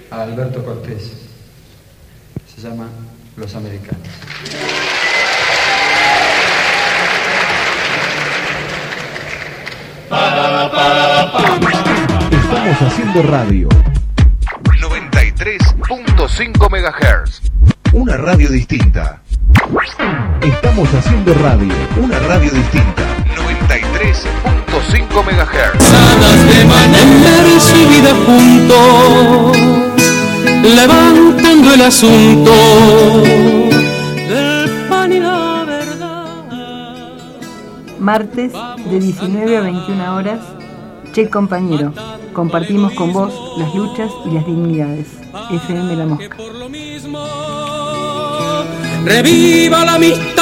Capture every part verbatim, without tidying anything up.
a Alberto Cortés. Se llama Los Americanos. Estamos haciendo radio. noventa y tres punto cinco megahertz. Una radio distinta. Estamos haciendo radio. Una radio distinta. noventa y tres punto cinco megahertz. Salas de manera su vida juntos, levantando el asunto del pan y la verdad. Martes de diecinueve a veintiuna horas, Che Compañero. Compartimos con vos las luchas y las dignidades. F M La Mosca. Por lo mismo, reviva la amistad.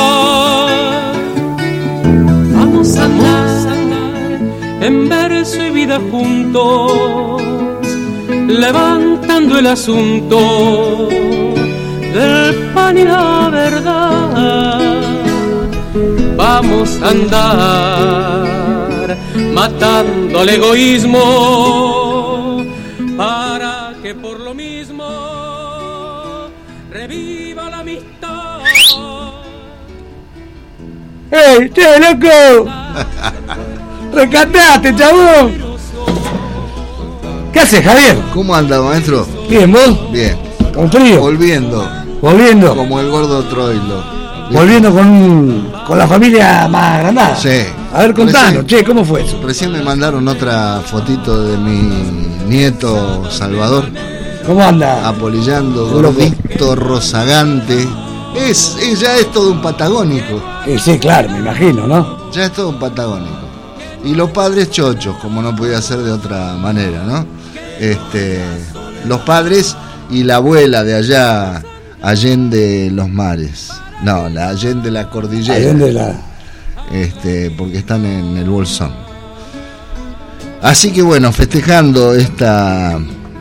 Vamos a andar en verso y vida juntos, levantando el asunto del pan y la verdad. Vamos a andar matando al egoísmo para que por lo mismo reviva la amistad. ¡Ey, che, loco! ¡Rescataste, chabón! ¿Qué haces, Javier? ¿Cómo anda, maestro? Bien, ¿vos? Bien. ¿Con frío? Volviendo. ¿Volviendo? Como el gordo Troilo. Volviendo con, con la familia más agrandada. Sí. A ver, contanos, Recién, che, ¿cómo fue eso? Recién me mandaron otra fotito de mi nieto Salvador. ¿Cómo anda? Apolillando, Loco. gordito, rozagante. Es, es, ya es todo un patagónico. Sí, sí, claro, me imagino, ¿no? Ya es todo un patagónico. Y los padres chochos, como no podía ser de otra manera, ¿no? Este, los padres y la abuela de allá, Allende los mares. No, la Allende la cordillera. Allende la... Este, porque están en el Bolsón. Así que bueno, festejando esta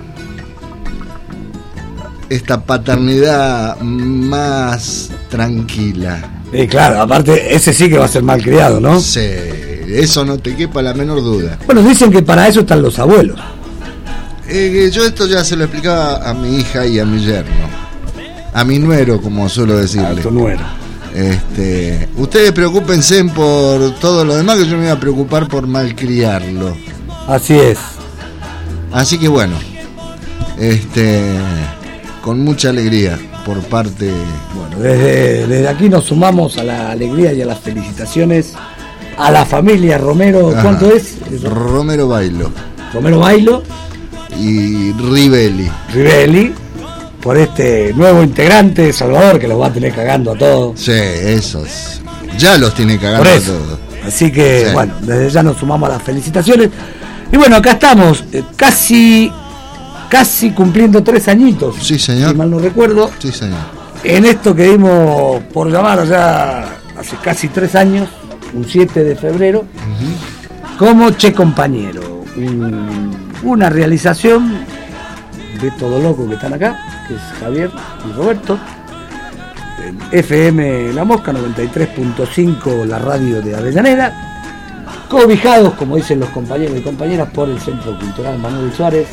esta paternidad más tranquila. Sí, claro, aparte ese sí que va a ser malcriado, ¿no? Sí, eso no te quepa la menor duda. Bueno, dicen que para eso están los abuelos. Eh, yo esto ya se lo explicaba a mi hija y a mi yerno, a mi nuero, como suelo decirle. A tu nuero. Este, ustedes preocúpense por todo lo demás, que yo me voy a preocupar por malcriarlo. Así es. Así que bueno, este, con mucha alegría por parte. Bueno, desde, desde aquí nos sumamos a la alegría y a las felicitaciones a la familia Romero. Ajá. ¿Cuánto es? Romero Bailo Romero Bailo y Rivelli. Rivelli, por este nuevo integrante de Salvador que los va a tener cagando a todos. Sí, esos. Ya los tiene cagando Por a eso. todos. Así que, Sí. bueno, desde ya nos sumamos a las felicitaciones. Y bueno, acá estamos, eh, casi casi cumpliendo tres añitos. Sí, señor. Si mal no recuerdo. Sí, señor. En esto que dimos por llamar ya hace casi tres años, un siete de febrero, uh-huh. como Che Compañero. Un, una realización de todo loco que están acá, que es Javier y Roberto. En F M La Mosca noventa y tres punto cinco, la radio de Avellaneda. Cobijados, como dicen los compañeros y compañeras, por el Centro Cultural Manuel Suárez.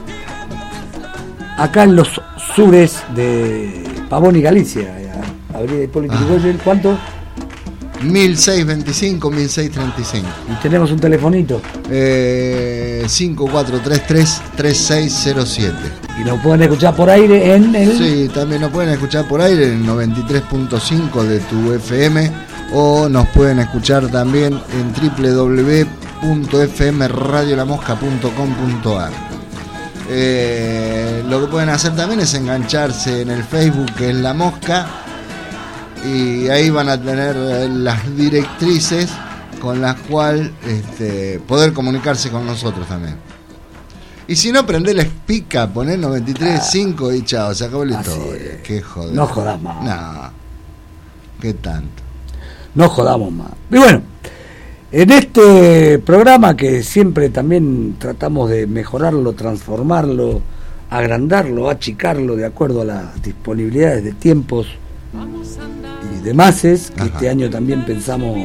Acá en los sures de Pavón y Galicia, Avenida Hipólito Yrigoyen, ¿cuánto? mil seiscientos veinticinco, mil seiscientos treinta y cinco. Y tenemos un telefonito. Eh, cinco cuatro tres tres, tres seis cero siete. Y nos pueden escuchar por aire en el... Sí, también nos pueden escuchar por aire en noventa y tres punto cinco de tu F M, o nos pueden escuchar también en doble u doble u doble u punto f m radio la mosca punto com punto a r. Eh, lo que pueden hacer también es engancharse en el Facebook, que es La Mosca, y ahí van a tener las directrices con las cuales este, poder comunicarse con nosotros también. Y si no, prendé la espica, poner noventa y tres punto cinco y chao, se acabó la historia. Qué joder. No jodas más. No. ¿Qué tanto? No jodamos más. Y bueno, en este programa que siempre también tratamos de mejorarlo, transformarlo, agrandarlo, achicarlo de acuerdo a las disponibilidades de tiempos y demás, es que este año también pensamos,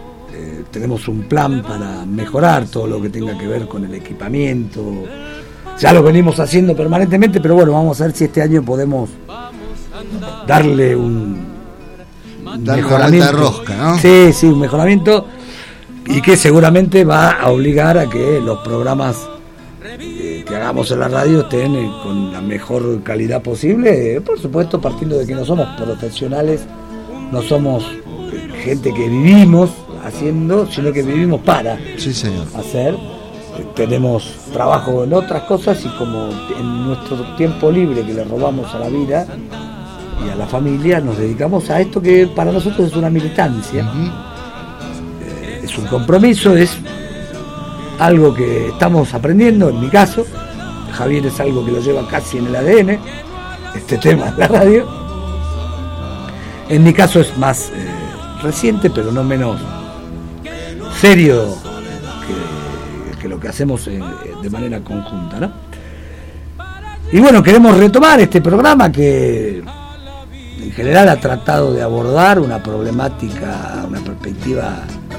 eh, tenemos un plan para mejorar todo lo que tenga que ver con el equipamiento, ya lo venimos haciendo permanentemente, pero bueno, vamos a ver si este año podemos darle un, un darle mejoramiento. Una vuelta de rosca, ¿no? Sí, sí, un mejoramiento, y que seguramente va a obligar a que los programas eh, que hagamos en la radio estén eh, con la mejor calidad posible, eh, por supuesto partiendo de que no somos profesionales, no somos eh, gente que vivimos haciendo, sino que vivimos para sí, señor. hacer. Eh, tenemos trabajo en otras cosas, y como en nuestro tiempo libre que le robamos a la vida y a la familia, nos dedicamos a esto que para nosotros es una militancia. Uh-huh. eh, es un compromiso, es algo que estamos aprendiendo. En mi caso, Javier es algo que lo lleva casi en el A D N, este tema de la radio. En mi caso es más eh, reciente, pero no menos serio que, que lo que hacemos eh, de manera conjunta, ¿no? Y bueno, queremos retomar este programa que en general ha tratado de abordar una problemática, una perspectiva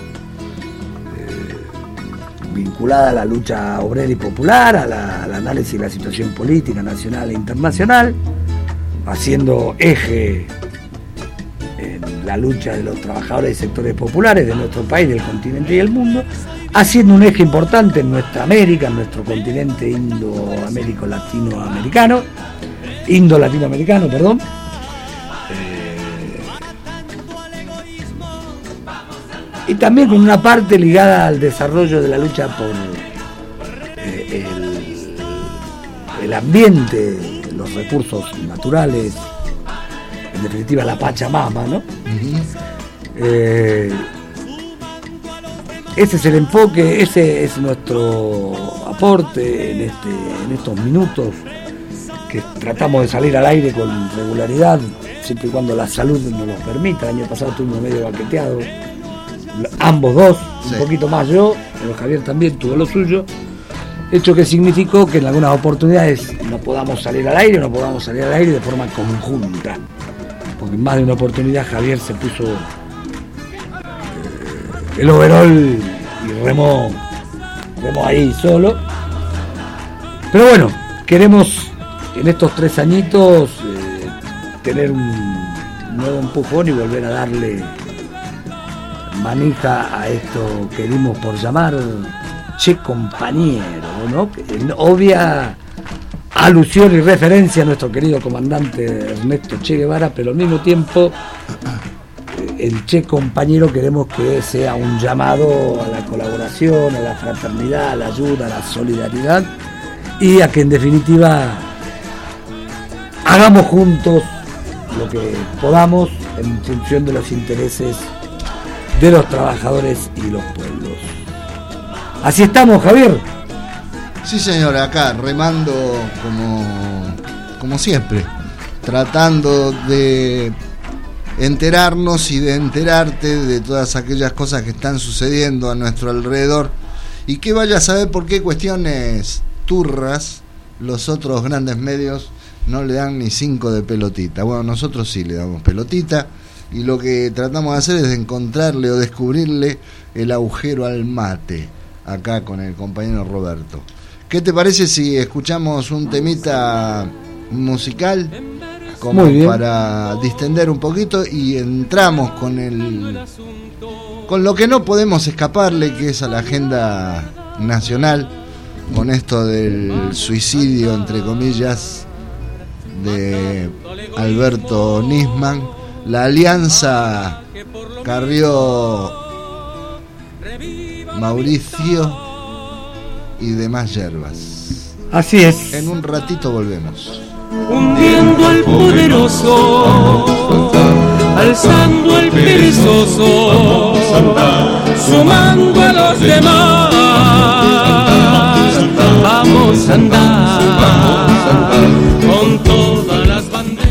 vinculada a la lucha obrera y popular, a la, al análisis de la situación política nacional e internacional, haciendo eje en la lucha de los trabajadores y sectores populares de nuestro país, del continente y el mundo, haciendo un eje importante en nuestra América, en nuestro continente indo-américo-latinoamericano, indo-latinoamericano, perdón. Y también con una parte ligada al desarrollo de la lucha por eh, el, el ambiente, los recursos naturales, en definitiva la Pachamama, ¿no? Uh-huh. Eh, ese es el enfoque, ese es nuestro aporte en, este, en estos minutos que tratamos de salir al aire con regularidad, siempre y cuando la salud nos lo permita. El año pasado estuvimos medio baqueteados, ambos dos, sí. Un poquito más yo, pero Javier también tuvo lo suyo, hecho que significó que en algunas oportunidades no podamos salir al aire, no podamos salir al aire de forma conjunta, porque en más de una oportunidad Javier se puso eh, el overall y remó, remó ahí solo. Pero bueno, queremos en estos tres añitos eh, tener un nuevo empujón y volver a darle manija a esto que dimos por llamar Che Compañero, ¿no? En obvia alusión y referencia a nuestro querido comandante Ernesto Che Guevara, pero al mismo tiempo el Che Compañero queremos que sea un llamado a la colaboración, a la fraternidad, a la ayuda, a la solidaridad, y a que en definitiva hagamos juntos lo que podamos en función de los intereses de los trabajadores y los pueblos. Así estamos, Javier. Sí, señor, acá remando como, como siempre, tratando de enterarnos y de enterarte de todas aquellas cosas que están sucediendo a nuestro alrededor, y que vaya a saber por qué cuestiones turras los otros grandes medios no le dan ni cinco de pelotita. Bueno, nosotros sí le damos pelotita, y lo que tratamos de hacer es encontrarle o descubrirle el agujero al mate acá con el compañero Roberto. ¿Qué te parece si escuchamos un temita musical como para distender un poquito y entramos con el con lo que no podemos escaparle, que es a la agenda nacional, con esto del suicidio entre comillas de Alberto Nisman, la alianza Carrió Mauricio y demás yerbas. Así es. En un ratito volvemos. Hundiendo al poderoso, alzando al perezoso, sumando a los demás. Vamos a andar con todas las banderas.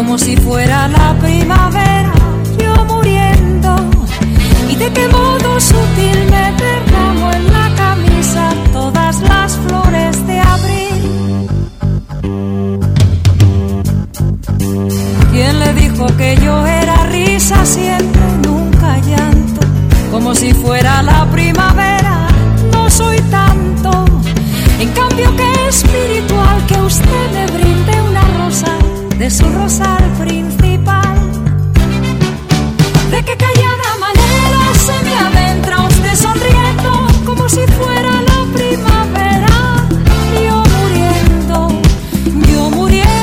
como si fuera la primavera, yo muriendo. ¿Y de qué modo sutil me derramo en la camisa todas las flores de abril? ¿Quién le dijo que yo era risa siempre, nunca llanto? Como si fuera la primavera, no soy tanto. En cambio que espiritual que usted me brinde una rosa de su rosal principal. De qué callada manera se me adentra usted sonriendo, como si fuera la primavera, yo muriendo, yo muriendo.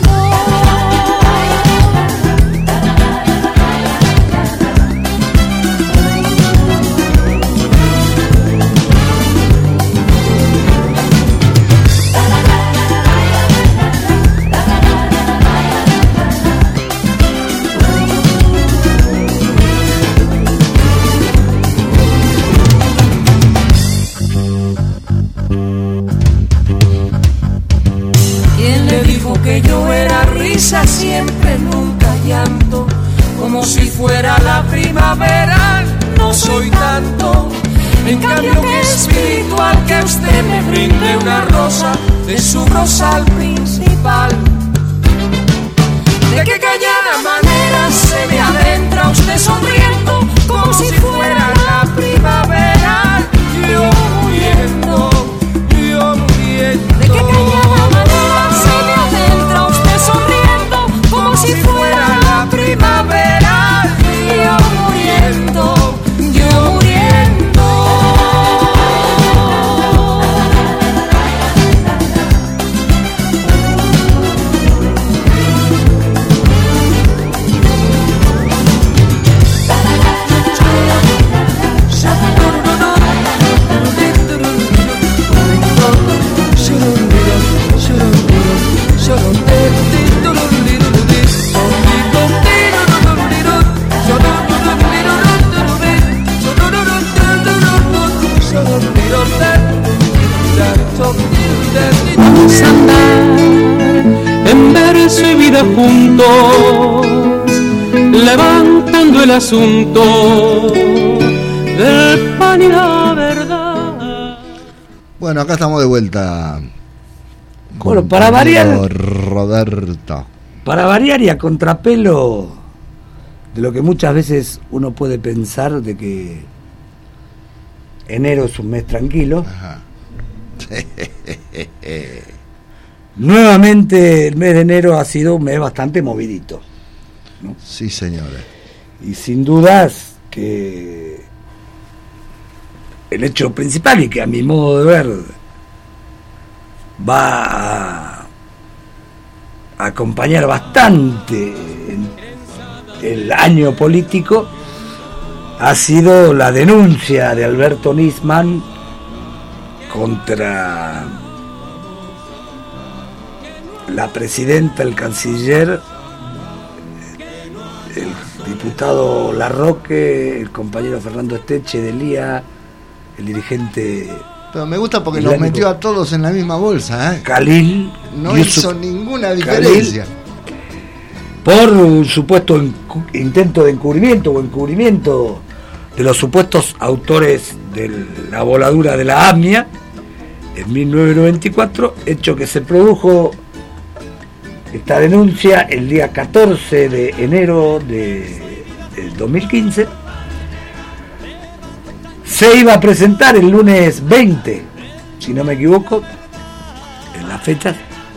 Que yo era risa siempre, nunca llanto, como si fuera la primavera, no soy tanto. En cambio que espiritual que usted me brinde una rosa de su rosal principal. De qué callada manera se me adentra usted sonriendo, como si fuera la primavera, yo muriendo, yo muriendo. De qué callada manera se me adentra usted sonriendo, como si fuera la primavera, yo muriendo, yo muriendo. Vamos a andar en verso y vida juntos, levantando el asunto del pan y la verdad. Bueno, acá estamos de vuelta. Bueno, para variar, Roberto. Para variar y a contrapelo de lo que muchas veces uno puede pensar de que enero es un mes tranquilo. Ajá. Nuevamente el mes de enero ha sido un mes bastante movidito, ¿no? Sí, señores. Y sin dudas que el hecho principal y que a mi modo de ver va a acompañar bastante el año político ha sido la denuncia de Alberto Nisman contra la presidenta, el canciller, el diputado Larroque, el compañero Fernando Esteche de Lía, el dirigente. Pero me gusta porque nos metió a todos en la misma bolsa, ¿eh? Khalil. No Yusuf, hizo ninguna diferencia. Khalil, por un supuesto intento de encubrimiento o encubrimiento de los supuestos autores de la voladura de la AMIA en mil novecientos noventa y cuatro, hecho que se produjo esta denuncia el día catorce de enero de, del dos mil quince. Se iba a presentar el lunes veinte, si no me equivoco, en las fechas,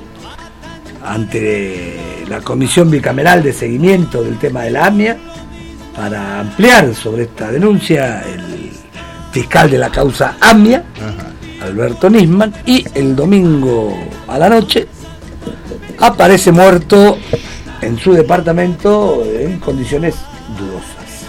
ante la Comisión Bicameral de Seguimiento del tema de la AMIA, para ampliar sobre esta denuncia el fiscal de la causa AMIA, Ajá. Alberto Nisman, y el domingo a la noche aparece muerto en su departamento en condiciones dudosas.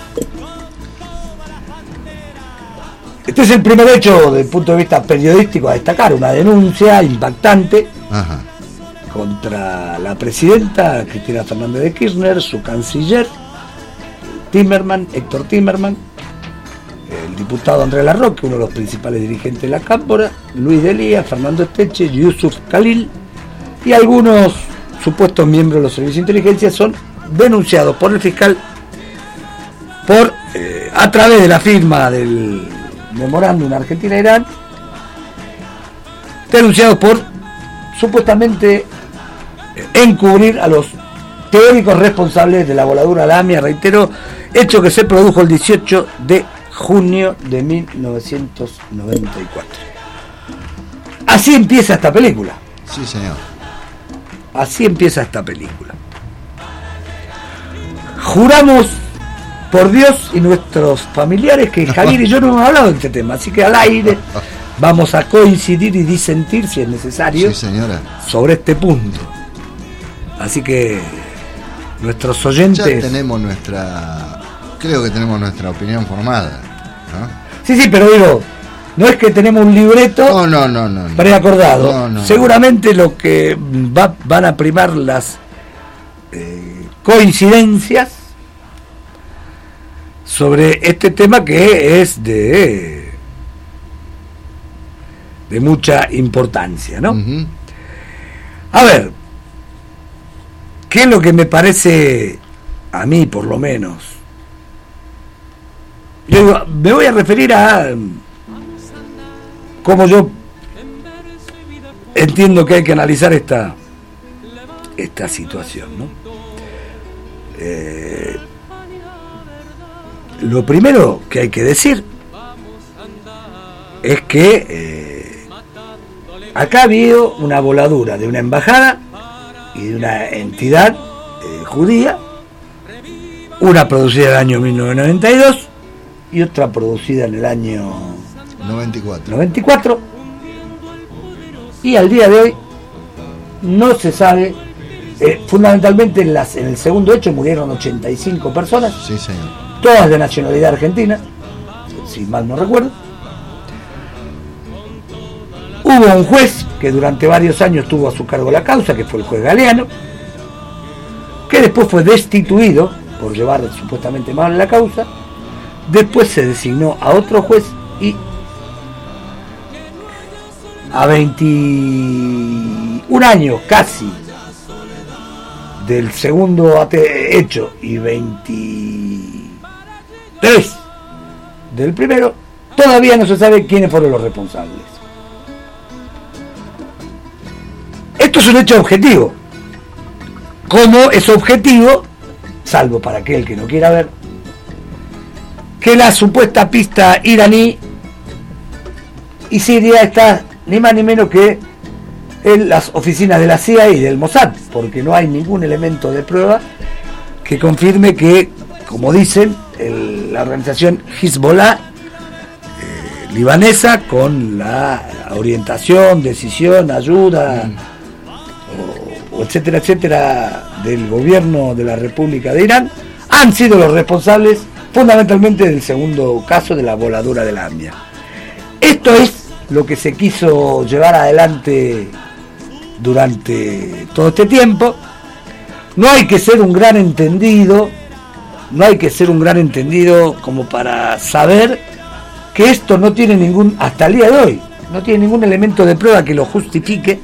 Este es el primer hecho desde el punto de vista periodístico a destacar, una denuncia impactante Ajá. contra la presidenta Cristina Fernández de Kirchner, su canciller Timmerman, Héctor Timmerman, el diputado Andrés Larroque, uno de los principales dirigentes de la Cámpora, Luis Delía, Fernando Esteche, Yusuf Khalil y algunos supuestos miembros de los servicios de inteligencia son denunciados por el fiscal por eh, a través de la firma del memorándum Argentina-Irán, denunciados por supuestamente encubrir a los teóricos responsables de la voladura a la AMIA, reitero, hecho que se produjo el dieciocho de junio de mil novecientos noventa y cuatro. Así empieza esta película. Sí, señor. Así empieza esta película. Juramos por Dios y nuestros familiares que Javier y yo no hemos hablado de este tema, así que al aire vamos a coincidir y disentir si es necesario, sí, señora, sobre este punto. Así que nuestros oyentes... Ya tenemos nuestra... Creo que tenemos nuestra opinión formada, ¿no? Sí, sí, pero digo, no es que tenemos un libreto no, no, no, no, no. preacordado. No, no, Seguramente no. Lo que va, van a primar las eh, coincidencias sobre este tema que es de de mucha importancia, ¿no? Uh-huh. A ver, ¿qué es lo que me parece a mí, por lo menos? Yo digo, me voy a referir a cómo yo entiendo que hay que analizar esta esta situación, ¿no? Eh, lo primero que hay que decir es que eh, acá ha habido una voladura de una embajada y de una entidad eh, judía, una producida en el año mil novecientos noventa y dos y otra producida en el año noventa y cuatro. noventa y cuatro, y al día de hoy no se sabe. Eh, fundamentalmente en, las, en el segundo hecho murieron ochenta y cinco personas, sí, señor, todas de nacionalidad argentina, si mal no recuerdo. Hubo un juez que durante varios años tuvo a su cargo la causa, que fue el juez Galeano, que después fue destituido por llevar supuestamente mal la causa. Después se designó a otro juez y a veintiún años casi del segundo hecho y veintitrés del primero, todavía no se sabe quiénes fueron los responsables. Esto es un hecho objetivo. ¿Cómo es objetivo? Salvo para aquel que no quiera ver, que la supuesta pista iraní y Siria está ni más ni menos que en las oficinas de la C I A y del Mossad, porque no hay ningún elemento de prueba que confirme que, como dicen, el, la organización Hezbollah eh, libanesa, con la orientación, decisión, ayuda, mm. o, o etcétera, etcétera, del gobierno de la República de Irán, han sido los responsables fundamentalmente del segundo caso de la voladura de la AMIA. Esto es lo que se quiso llevar adelante durante todo este tiempo. No hay que ser un gran entendido, no hay que ser un gran entendido como para saber que esto no tiene ningún, hasta el día de hoy, no tiene ningún elemento de prueba que lo justifique,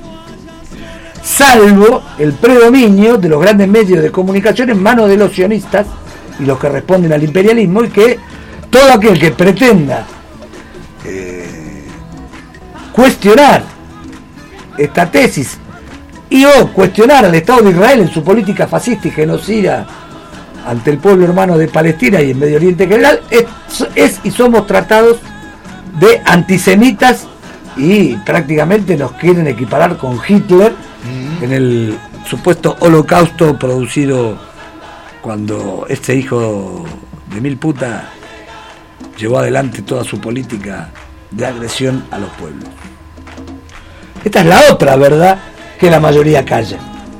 salvo el predominio de los grandes medios de comunicación en manos de los sionistas y los que responden al imperialismo, y que todo aquel que pretenda eh, cuestionar esta tesis y o cuestionar al Estado de Israel en su política fascista y genocida ante el pueblo hermano de Palestina y en Medio Oriente en general, es, es y somos tratados de antisemitas y prácticamente nos quieren equiparar con Hitler mm. en el supuesto holocausto producido cuando este hijo de mil puta llevó adelante toda su política de agresión a los pueblos. Esta es la otra verdad que la mayoría calla.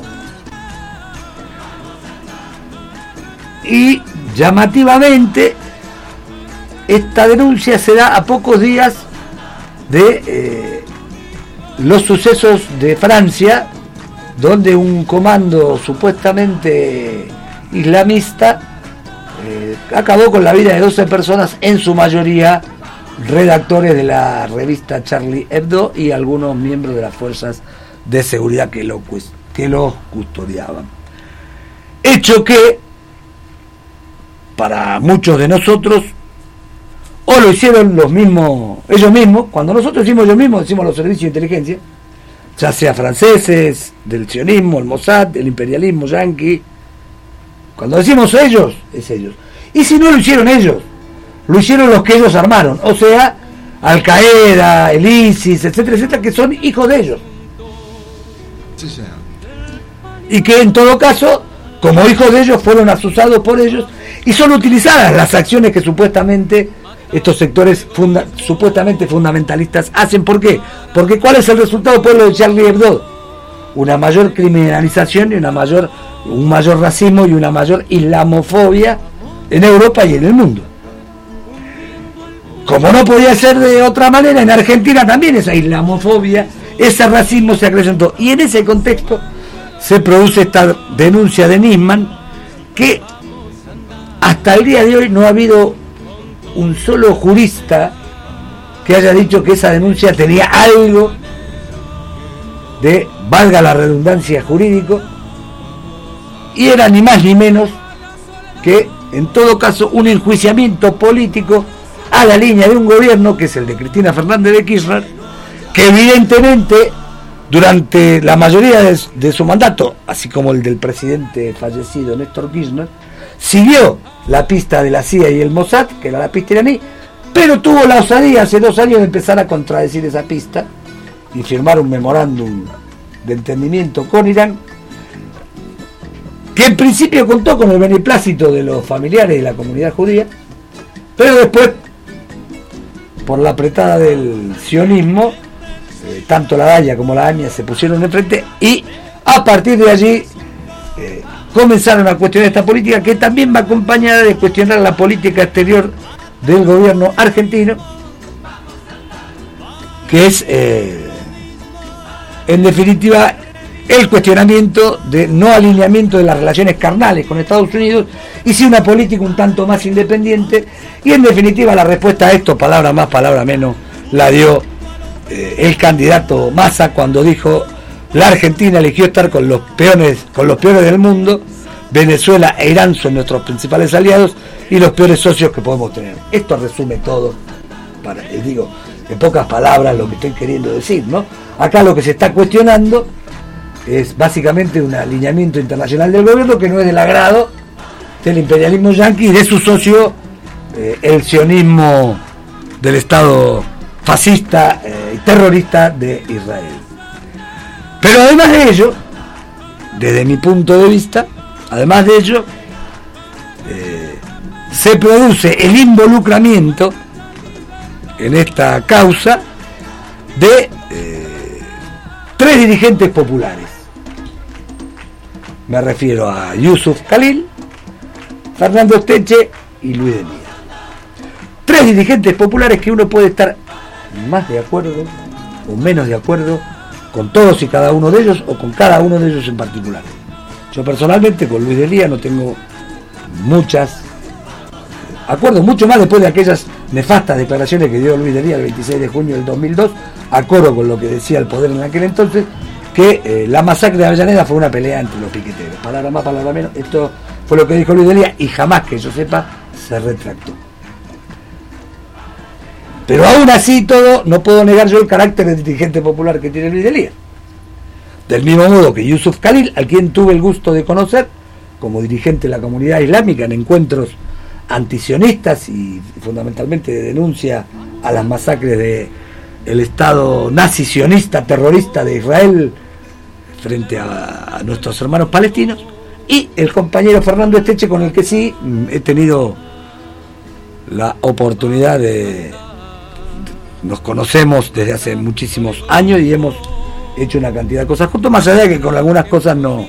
Y llamativamente esta denuncia se da a pocos días de eh, los sucesos de Francia, donde un comando supuestamente islamista eh, acabó con la vida de doce personas, en su mayoría redactores de la revista Charlie Hebdo y algunos miembros de las fuerzas de seguridad que lo que los custodiaban. Hecho que, para muchos de nosotros, o lo hicieron los mismos, ellos mismos, cuando nosotros decimos ellos mismos, decimos los servicios de inteligencia, ya sea franceses, del sionismo, el Mossad, el imperialismo yanqui. Cuando decimos ellos, es ellos. Y si no lo hicieron ellos, lo hicieron los que ellos armaron, o sea, Al Qaeda, el ISIS, etcétera, etcétera, que son hijos de ellos. Sí, señor. Y que en todo caso, como hijos de ellos, fueron asusados por ellos y son utilizadas las acciones que supuestamente estos sectores funda, supuestamente fundamentalistas hacen. ¿Por qué? Porque ¿cuál es el resultado por lo de Charlie Hebdo? Una mayor criminalización y una mayor, un mayor racismo y una mayor islamofobia en Europa y en el mundo. Como no podía ser de otra manera, en Argentina también esa islamofobia, ese racismo se acrecentó. Y en ese contexto se produce esta denuncia de Nisman, que hasta el día de hoy no ha habido un solo jurista que haya dicho que esa denuncia tenía algo de, valga la redundancia, jurídico, y era ni más ni menos que, en todo caso, un enjuiciamiento político a la línea de un gobierno, que es el de Cristina Fernández de Kirchner, que evidentemente durante la mayoría de, de su mandato, así como el del presidente fallecido Néstor Kirchner, siguió la pista de la C I A y el Mossad, que era la pista iraní, pero tuvo la osadía hace dos años de empezar a contradecir esa pista y firmar un memorándum de entendimiento con Irán, que en principio contó con el beneplácito de los familiares de la comunidad judía, pero después, por la apretada del sionismo, eh, tanto la Daya como la AMIA se pusieron enfrente y a partir de allí eh, comenzaron a cuestionar esta política, que también va acompañada de cuestionar la política exterior del gobierno argentino, que es eh, en definitiva el cuestionamiento de no alineamiento de las relaciones carnales con Estados Unidos, y sí una política un tanto más independiente. Y en definitiva la respuesta a esto, palabra más, palabra menos, la dio eh, el candidato Massa cuando dijo: la Argentina eligió estar con los peones, con los peores del mundo. Venezuela e Irán son nuestros principales aliados y los peores socios que podemos tener. Esto resume todo, para, les digo, en pocas palabras lo que estoy queriendo decir, ¿no? Acá lo que se está cuestionando es básicamente un alineamiento internacional del gobierno que no es del agrado del imperialismo yanqui y de su socio, eh, el sionismo del Estado fascista y eh, terrorista de Israel. Pero además de ello, desde mi punto de vista, además de ello, eh, se produce el involucramiento en esta causa de eh, tres dirigentes populares. Me refiero a Yusuf Khalil, Fernando Esteche y Luis de Mía. Tres dirigentes populares que uno puede estar más de acuerdo o menos de acuerdo con todos y cada uno de ellos o con cada uno de ellos en particular. Yo personalmente con Luis de Lía no tengo muchas acuerdos, mucho más después de aquellas nefastas declaraciones que dio Luis de Lía el veintiséis de junio del dos mil dos, acoro con lo que decía el poder en aquel entonces, que eh, la masacre de Avellaneda fue una pelea entre los piqueteros. Palabra más, palabra menos, esto fue lo que dijo Luis de Lía y jamás que yo sepa se retractó. Pero aún así todo, no puedo negar yo el carácter de dirigente popular que tiene Luis de Lía. Del mismo modo que Yusuf Khalil, al quien tuve el gusto de conocer como dirigente de la comunidad islámica en encuentros antisionistas y fundamentalmente de denuncia a las masacres de el Estado nazi sionista terrorista de Israel frente a, a nuestros hermanos palestinos, y el compañero Fernando Esteche, con el que sí he tenido la oportunidad de, nos conocemos desde hace muchísimos años y hemos hecho una cantidad de cosas juntos, más allá de que con algunas cosas no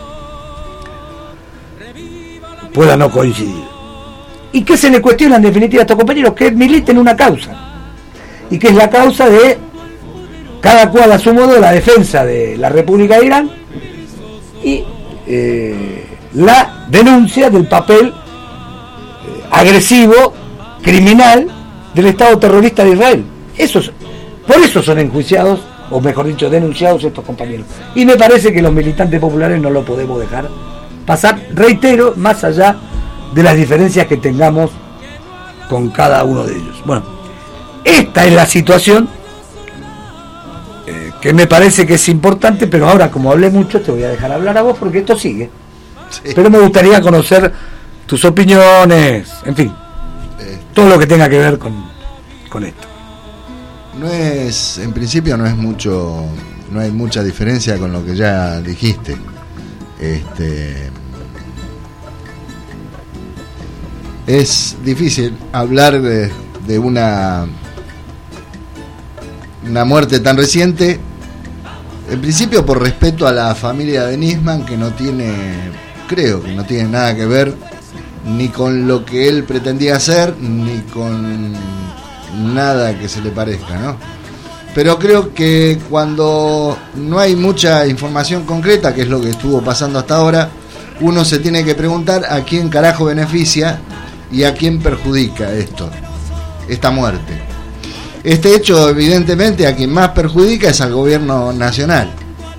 pueda no coincidir. ¿Y qué se le cuestiona en definitiva a estos compañeros? Que militen una causa, y que es la causa de cada cual a su modo la defensa de la República de Irán y eh, la denuncia del papel eh, agresivo, criminal del Estado terrorista de Israel. Esos, por eso son enjuiciados o mejor dicho, denunciados estos compañeros. Y me parece que los militantes populares no lo podemos dejar pasar, reitero, más allá de las diferencias que tengamos con cada uno de ellos. Bueno, esta es la situación eh, que me parece que es importante, pero ahora, como hablé mucho, te voy a dejar hablar a vos porque esto sigue. Sí. Pero me gustaría conocer tus opiniones, en fin, eh, todo lo que tenga que ver con, con esto. No es, en principio no es mucho, no hay mucha diferencia con lo que ya dijiste. Este, es difícil hablar de, de una, una muerte tan reciente, en principio por respeto a la familia de Nisman, que no tiene, creo que no tiene nada que ver ni con lo que él pretendía hacer, ni con nada que se le parezca, ¿no? Pero creo que cuando no hay mucha información concreta, que es lo que estuvo pasando hasta ahora, uno se tiene que preguntar a quién carajo beneficia y a quién perjudica esto, esta muerte. Este hecho, evidentemente, a quien más perjudica es al gobierno nacional,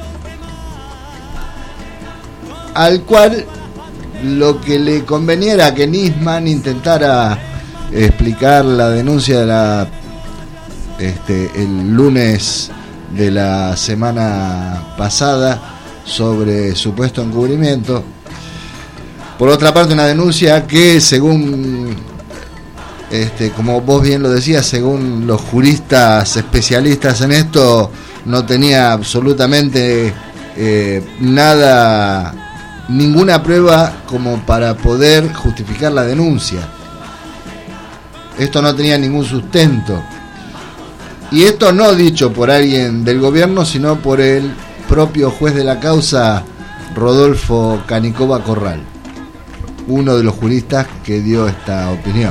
al cual lo que le convenía era que Nisman intentara explicar la denuncia de la este el lunes de la semana pasada sobre supuesto encubrimiento. Por otra parte, una denuncia que, según este como vos bien lo decías, según los juristas especialistas en esto, no tenía absolutamente eh, nada, ninguna prueba como para poder justificar la denuncia. Esto no tenía ningún sustento. Y esto no dicho por alguien del gobierno, sino por el propio juez de la causa, Rodolfo Canicova Corral, uno de los juristas que dio esta opinión.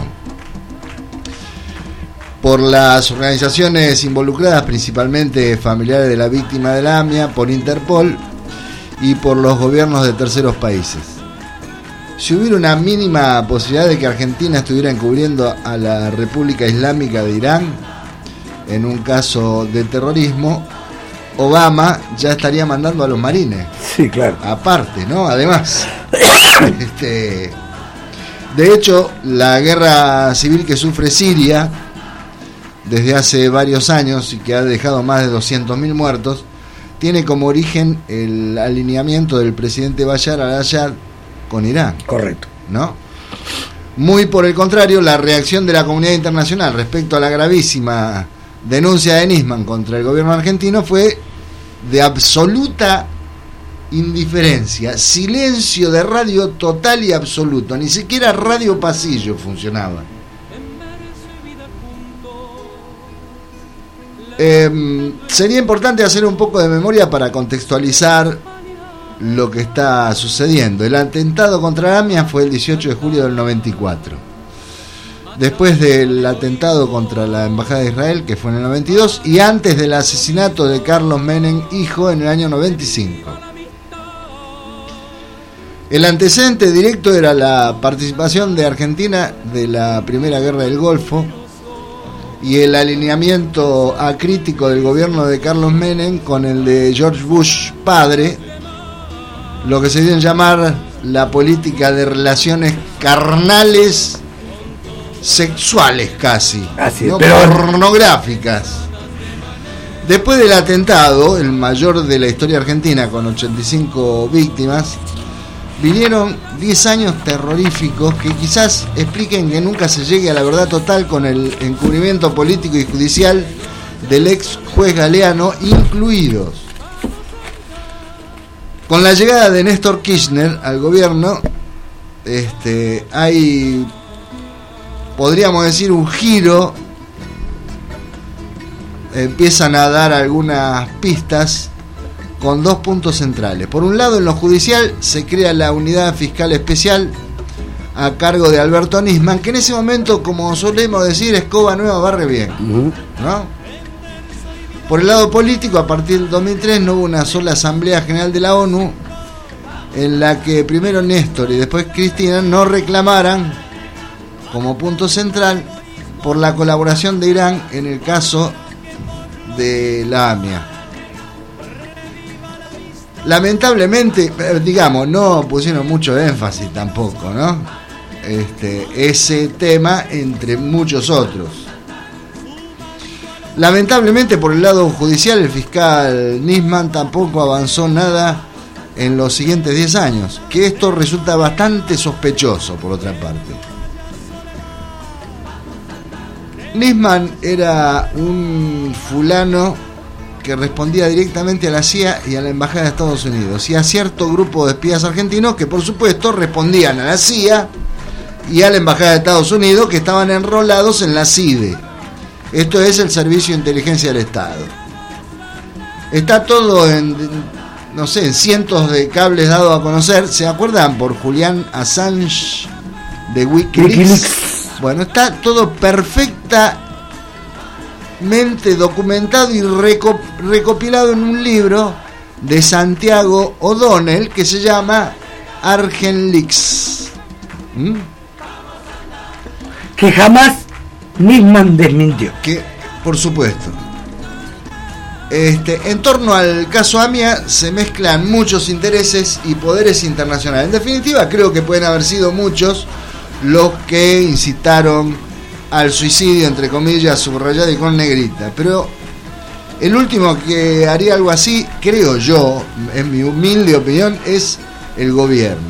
Por las organizaciones involucradas, principalmente familiares de la víctima de la AMIA, por Interpol y por los gobiernos de terceros países. Si hubiera una mínima posibilidad de que Argentina estuviera encubriendo a la República Islámica de Irán en un caso de terrorismo, Obama ya estaría mandando a los marines. Sí, claro. Aparte, ¿no? Además, este, de hecho, la guerra civil que sufre Siria desde hace varios años y que ha dejado más de doscientos mil muertos, tiene como origen el alineamiento del presidente Bashar al-Assad con Irán. Correcto. ¿No? Muy por el contrario, la reacción de la comunidad internacional respecto a la gravísima denuncia de Nisman contra el gobierno argentino fue de absoluta indiferencia, silencio de radio total y absoluto, ni siquiera radio pasillo funcionaba. Eh, sería importante hacer un poco de memoria para contextualizar lo que está sucediendo. El atentado contra la AMIA fue el dieciocho de julio del noventa y cuatro. Después del atentado contra la Embajada de Israel, que fue en el noventa y dos, y antes del asesinato de Carlos Menem, hijo, en el año noventa y cinco. El antecedente directo era la participación de Argentina de la Primera Guerra del Golfo y el alineamiento acrítico del gobierno de Carlos Menem con el de George Bush padre, lo que se dio en llamar la política de relaciones carnales, sexuales casi, Así es, no pero... pornográficas. Después del atentado, el mayor de la historia argentina, con ochenta y cinco víctimas, vinieron diez años terroríficos que quizás expliquen que nunca se llegue a la verdad total con el encubrimiento político y judicial del ex juez Galeano incluidos. Con la llegada de Néstor Kirchner al gobierno, este, hay, podríamos decir, un giro. Empiezan a dar algunas pistas con dos puntos centrales. Por un lado, en lo judicial se crea la unidad fiscal especial a cargo de Alberto Nisman, que en ese momento, como solemos decir, escoba nueva barre bien, ¿no? Por el lado político, a partir del dos mil tres no hubo una sola Asamblea General de la ONU en la que primero Néstor y después Cristina no reclamaran como punto central por la colaboración de Irán en el caso de la AMIA. lamentablemente, digamos, no pusieron mucho énfasis tampoco, ¿no? Este, ese tema entre muchos otros. Lamentablemente por el lado judicial el fiscal Nisman tampoco avanzó nada en los siguientes diez años, que esto resulta bastante sospechoso por otra parte. Nisman era un fulano que respondía directamente a la C I A y a la Embajada de Estados Unidos y a cierto grupo de espías argentinos que por supuesto respondían a la C I A y a la Embajada de Estados Unidos, que estaban enrolados en la C I D E. Esto es el Servicio de Inteligencia del Estado. Está todo en, no sé, en cientos de cables dados a conocer. ¿Se acuerdan? Por Julian Assange de Wikileaks. Wikileaks. Bueno, está todo perfectamente documentado y reco- recopilado en un libro de Santiago O'Donnell que se llama ArgenLeaks. ¿Mm? Que jamás Nisman desmintió. Que, por supuesto. Este, en torno al caso AMIA se mezclan muchos intereses y poderes internacionales. En definitiva, creo que pueden haber sido muchos los que incitaron al suicidio, entre comillas, subrayado y con negrita. Pero el último que haría algo así, creo yo, en mi humilde opinión, es el gobierno.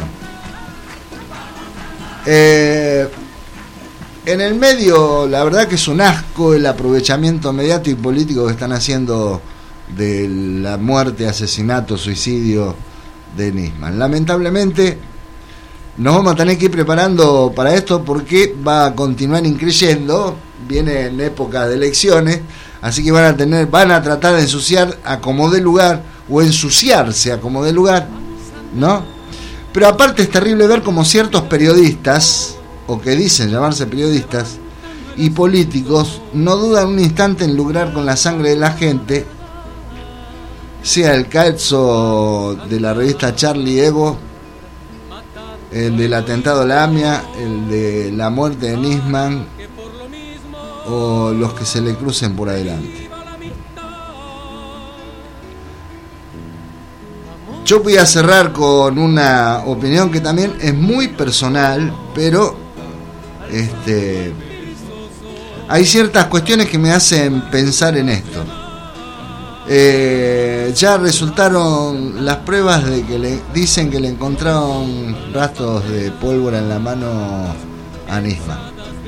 Eh... En el medio, la verdad que es un asco el aprovechamiento mediático y político que están haciendo de la muerte, asesinato, suicidio de Nisman. Lamentablemente, nos vamos a tener que ir preparando para esto porque va a continuar increyendo. Viene en época de elecciones, así que van a tener, van a tratar de ensuciar a como dé lugar o ensuciarse a como dé lugar, ¿no? Pero aparte es terrible ver como ciertos periodistas, o que dicen llamarse periodistas, y políticos, no dudan un instante en lucrar con la sangre de la gente, sea el caso de la revista Charlie Hebdo, el del atentado a la AMIA, el de la muerte de Nisman, o los que se le crucen por adelante. Yo voy a cerrar con una opinión que también es muy personal, pero Este, hay ciertas cuestiones que me hacen pensar en esto. Eh, ya resultaron las pruebas de que le dicen que le encontraron rastros de pólvora en la mano a Nisman.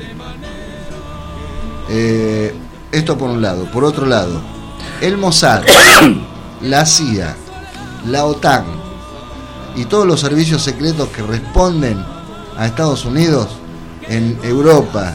Eh, esto por un lado. Por otro lado, el Mossad, la C I A, la OTAN y todos los servicios secretos que responden a Estados Unidos en Europa,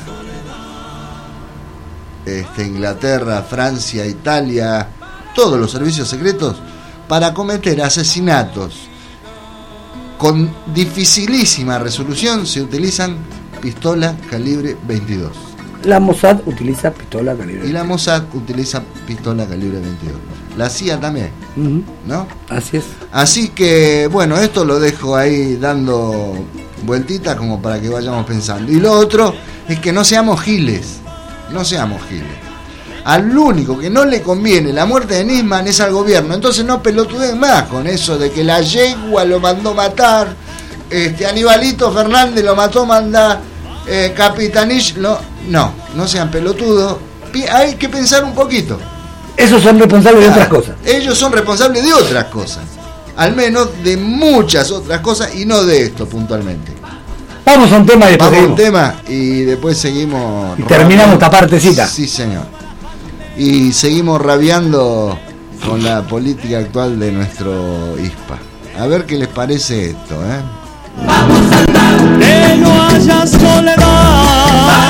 este, Inglaterra, Francia, Italia, todos los servicios secretos, para cometer asesinatos con dificilísima resolución, se utilizan pistola calibre veintidós. La Mossad utiliza pistola calibre veintidós. Y la Mossad utiliza pistola calibre veintidós. La C I A también, uh-huh. ¿No? Así es. Así que, bueno, esto lo dejo ahí dando vueltitas como para que vayamos pensando. Y lo otro es que no seamos giles. No seamos giles. Al único que no le conviene la muerte de Nisman es al gobierno. Entonces no pelotuden más con eso de que la yegua lo mandó matar, este Aníbalito Fernández lo mató, manda eh, Capitanich lo... No, no sean pelotudos. Hay que pensar un poquito. Esos son responsables de otras cosas. Ellos son responsables de otras cosas. Al menos de muchas otras cosas y no de esto puntualmente. Vamos a un tema y después Vamos a un seguimos. tema y después seguimos. Y terminamos esta partecita. Sí, señor. Y seguimos rabiando con la política actual de nuestro I S P A. A ver qué les parece esto, ¿eh? Vamos a andar, que no haya soledad.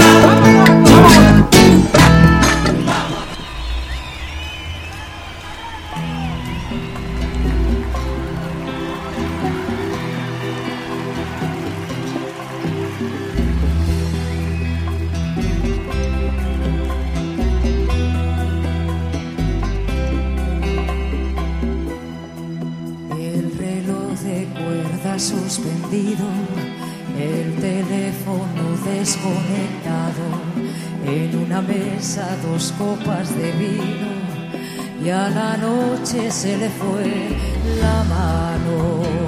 Suspendido, el teléfono desconectado, en una mesa dos copas de vino y a la noche se le fue la mano.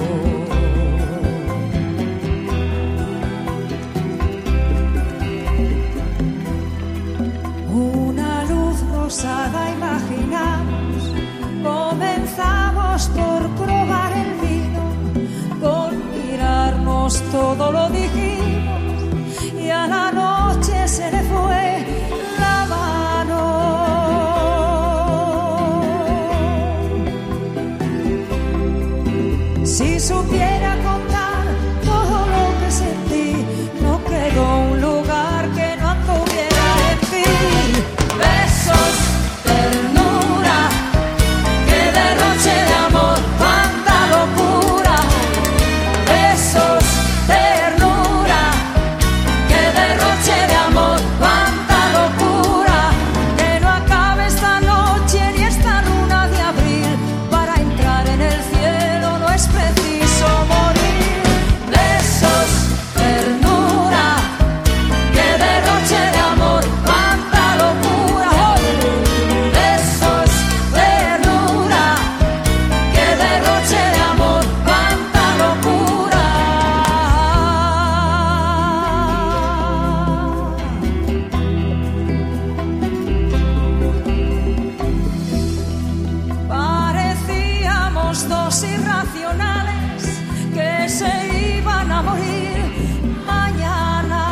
Una luz rosada imaginamos, comenzamos por probar el vino, con mirarnos todo lo dijimos y a la noche se le fue la mano. Si supiera contar todo lo que sentí, no quedó un lugar que no anduviera en ti. Besos, ternura, que derroche de amor, cuánta locura. Besos, ternura, que derroche de amor, cuánta locura. Que no acabe esta noche ni esta luna de abril, para entrar en el cielo no es preciso morir. Besos, ternura, que derroche de amor, cuánta locura. Besos, ternura, que derroche de amor, cuánta locura. Parecíamos dos irracionales que se iban a morir mañana.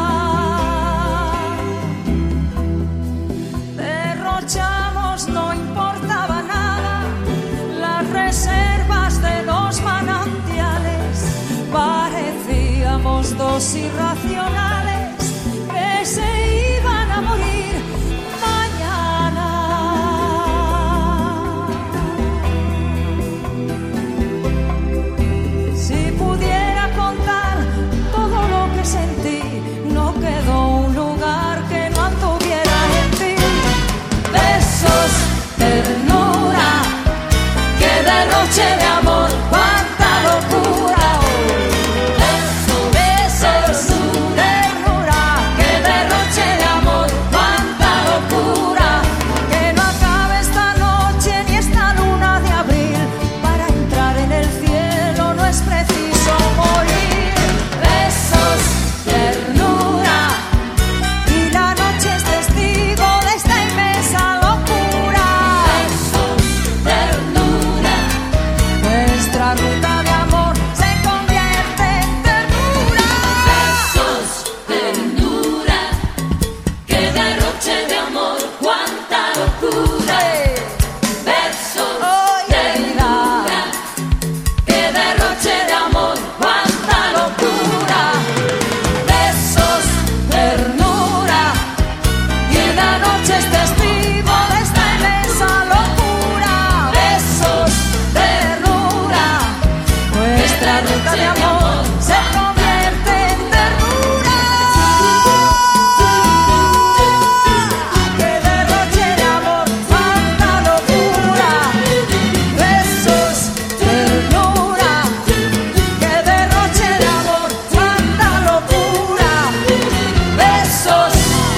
Derrochamos, no importaba nada, las reservas de los manantiales. Parecíamos dos irracionales que se iban a morir mañana. Si pudiera contar todo lo que sentí, no quedó un lugar que no anduviera en ti. Besos, ternura, que derroche de amor, cuánta locura. Besos, ternura, que derroche de amor, cuánta locura. Que no acabe esta noche ni esta luna de abril, para entrar en el cielo no es preciso morir. Besos, ternura, y la noche es testigo de esta inmensa locura. Besos, ternura, nuestra ruta de amor se convierte en ternura. Besos, ternura, que derroche de amor, cuánta locura. Besos, ternura, que derroche de amor, cuánta locura. Besos, ternura, y la noche es testigo de esta inmensa locura. Besos, ternura, nuestra ruta de amor se convierte en ternura. Que derroche de amor, cuánta locura. Besos, ternura, que derroche de amor, cuánta locura. Besos.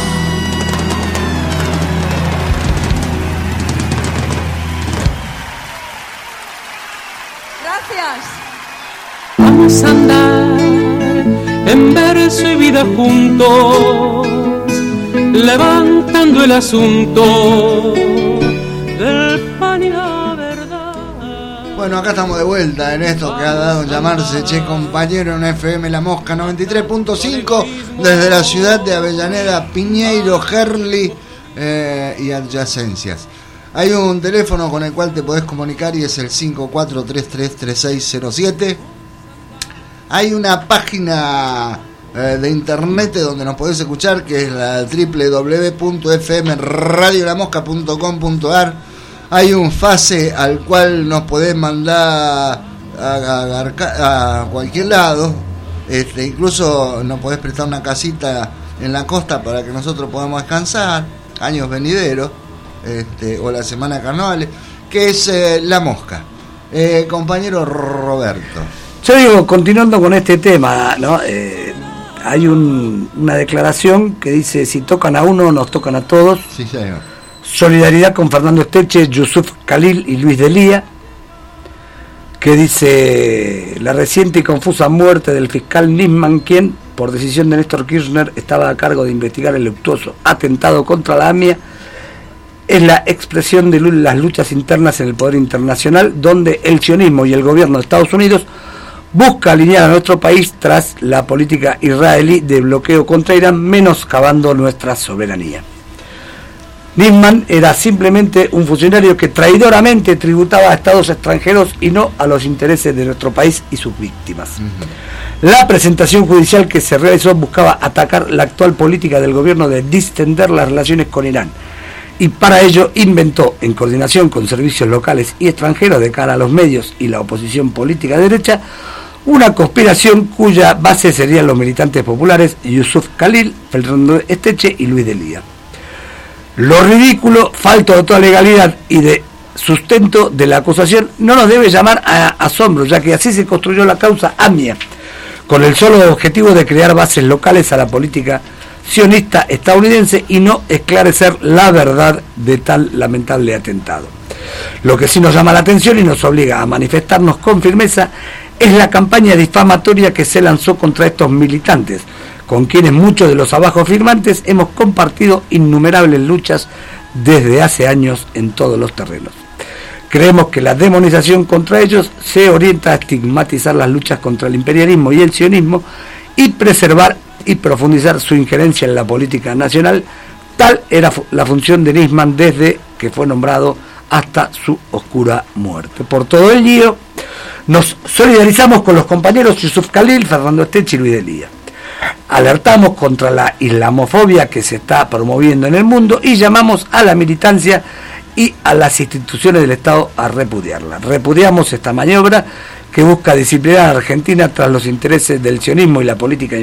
Gracias. Vamos a andar en verso y vida juntos, levantando el asunto del pan y la verdad. Bueno, acá estamos de vuelta en esto que ha dado a llamarse Che Compañero en F M La Mosca noventa y tres punto cinco desde la ciudad de Avellaneda, Piñeiro, Gerli eh, y adyacencias. Hay un teléfono con el cual te podés comunicar y es el cinco cuatro tres tres tres seis cero siete. Hay una página eh, de internet donde nos podés escuchar, que es la doble u doble u doble u punto f m radio la mosca punto com punto a r. Hay un fase al cual nos podés mandar a, a, a cualquier lado. Este, incluso nos podés prestar una casita en la costa para que nosotros podamos descansar, años venideros, este, o la semana de carnavales, que es eh, La Mosca. Eh, compañero Roberto. Yo digo, continuando con este tema, ¿no? Eh, hay un, una declaración que dice: si tocan a uno, nos tocan a todos. Sí, señor. Solidaridad con Fernando Esteche, Yusuf Khalil y Luis Delía. que dice: la reciente y confusa muerte del fiscal Nisman, quien, por decisión de Néstor Kirchner, estaba a cargo de investigar el luctuoso atentado contra la AMIA, es la expresión de las luchas internas en el poder internacional, donde el sionismo y el gobierno de Estados Unidos busca alinear a nuestro país tras la política israelí de bloqueo contra Irán, menoscabando nuestra soberanía. Nisman era simplemente un funcionario que traidoramente tributaba a estados extranjeros y no a los intereses de nuestro país y sus víctimas. Uh-huh. La presentación judicial que se realizó buscaba atacar la actual política del gobierno de distender las relaciones con Irán, y para ello inventó, en coordinación con servicios locales y extranjeros de cara a los medios y la oposición política de derecha, una conspiración cuya base serían los militantes populares Yusuf Khalil, Fernando Esteche y Luis Delía. Lo ridículo, falto de toda legalidad y de sustento de la acusación no nos debe llamar a asombro, ya que así se construyó la causa AMIA, con el solo objetivo de crear bases locales a la política sionista estadounidense y no esclarecer la verdad de tal lamentable atentado. Lo que sí nos llama la atención y nos obliga a manifestarnos con firmeza es la campaña difamatoria que se lanzó contra estos militantes, con quienes muchos de los abajo firmantes hemos compartido innumerables luchas desde hace años en todos los terrenos. Creemos que la demonización contra ellos se orienta a estigmatizar las luchas contra el imperialismo y el sionismo y preservar y profundizar su injerencia en la política nacional. Tal era la función de Nisman desde que fue nombrado hasta su oscura muerte. Por todo ello, nos solidarizamos con los compañeros Yusuf Khalil, Fernando Esteche y Luis Delía. Alertamos contra la islamofobia que se está promoviendo en el mundo y llamamos a la militancia y a las instituciones del Estado a repudiarla. Repudiamos esta maniobra que busca disciplinar a Argentina tras los intereses del sionismo y la política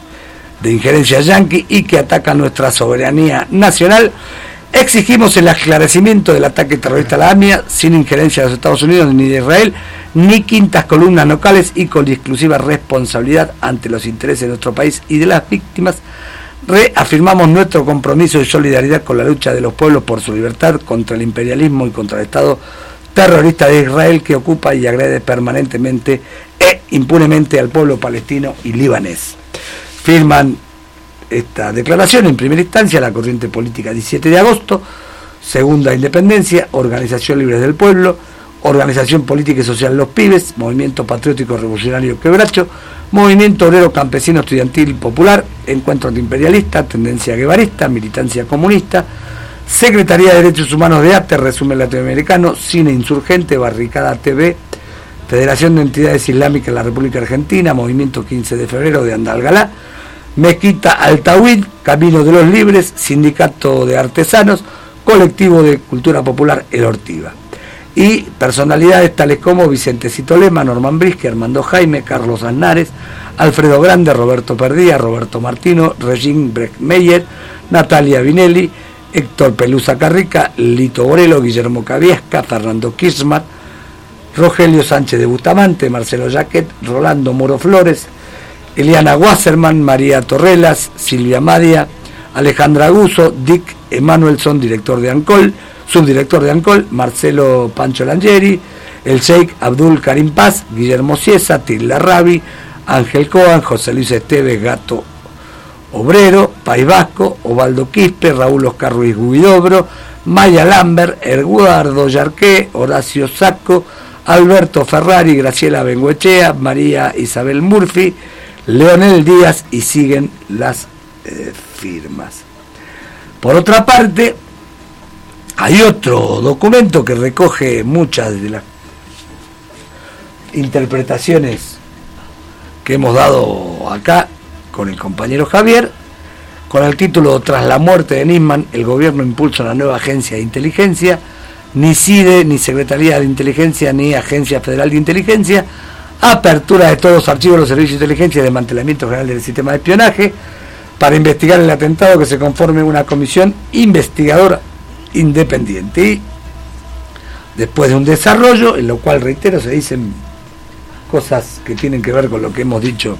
de injerencia yanqui y que ataca nuestra soberanía nacional. Exigimos el esclarecimiento del ataque terrorista a la AMIA sin injerencia de los Estados Unidos ni de Israel, ni quintas columnas locales y con exclusiva responsabilidad ante los intereses de nuestro país y de las víctimas. Reafirmamos nuestro compromiso y solidaridad con la lucha de los pueblos por su libertad contra el imperialismo y contra el Estado terrorista de Israel que ocupa y agrede permanentemente e impunemente al pueblo palestino y libanés. Firman esta declaración en primera instancia la Corriente Política diecisiete de agosto, Segunda Independencia, Organización Libres del Pueblo, Organización Política y Social Los Pibes, Movimiento Patriótico Revolucionario Quebracho, Movimiento Obrero Campesino Estudiantil Popular, Encuentro Antiimperialista, Tendencia Guevarista, Militancia Comunista, Secretaría de Derechos Humanos de A T E, Resumen Latinoamericano, Cine Insurgente, Barricada T V, Federación de Entidades Islámicas de la República Argentina, Movimiento quince de febrero de Andalgalá, Mezquita Altahuid, Camino de los Libres, Sindicato de Artesanos, Colectivo de Cultura Popular El Ortiva. Y personalidades tales como Vicentecito Lema, Norman Brisque, Armando Jaime, Carlos Aznares, Alfredo Grande, Roberto Perdía, Roberto Martino, Regine Breckmeyer, Natalia Vinelli, Héctor Pelusa Carrica, Lito Borelo, Guillermo Caviesca, Fernando Kirchner, Rogelio Sánchez de Bustamante, Marcelo Jaquet, Rolando Moro Flores, Eliana Wasserman, María Torrelas, Silvia Madia, Alejandra Guso, Dick Emanuelson, director de ANCOL, subdirector de ANCOL, Marcelo Pancho Langeri, el Sheikh Abdul Karim Paz, Guillermo Ciesa, Tilda Rabi, Ángel Coan, José Luis Esteves, Gato Obrero, País Vasco, Ovaldo Quispe, Raúl Oscar Ruiz Guidobro, Maya Lambert, Eduardo Yarqué, Horacio Sacco, Alberto Ferrari, Graciela Bengoechea, María Isabel Murphy, Leonel Díaz, y siguen las eh, firmas. Por otra parte, hay otro documento que recoge muchas de las interpretaciones que hemos dado acá con el compañero Javier, con el título Tras la muerte de Nisman, el gobierno impulsa una nueva agencia de inteligencia, ni C I D E, ni Secretaría de Inteligencia, ni Agencia Federal de Inteligencia, apertura de todos los archivos de los servicios de inteligencia y desmantelamiento general del sistema de espionaje, para investigar el atentado, que se conforme una comisión investigadora independiente. Y después de un desarrollo, en lo cual, reitero, se dicen cosas que tienen que ver con lo que hemos dicho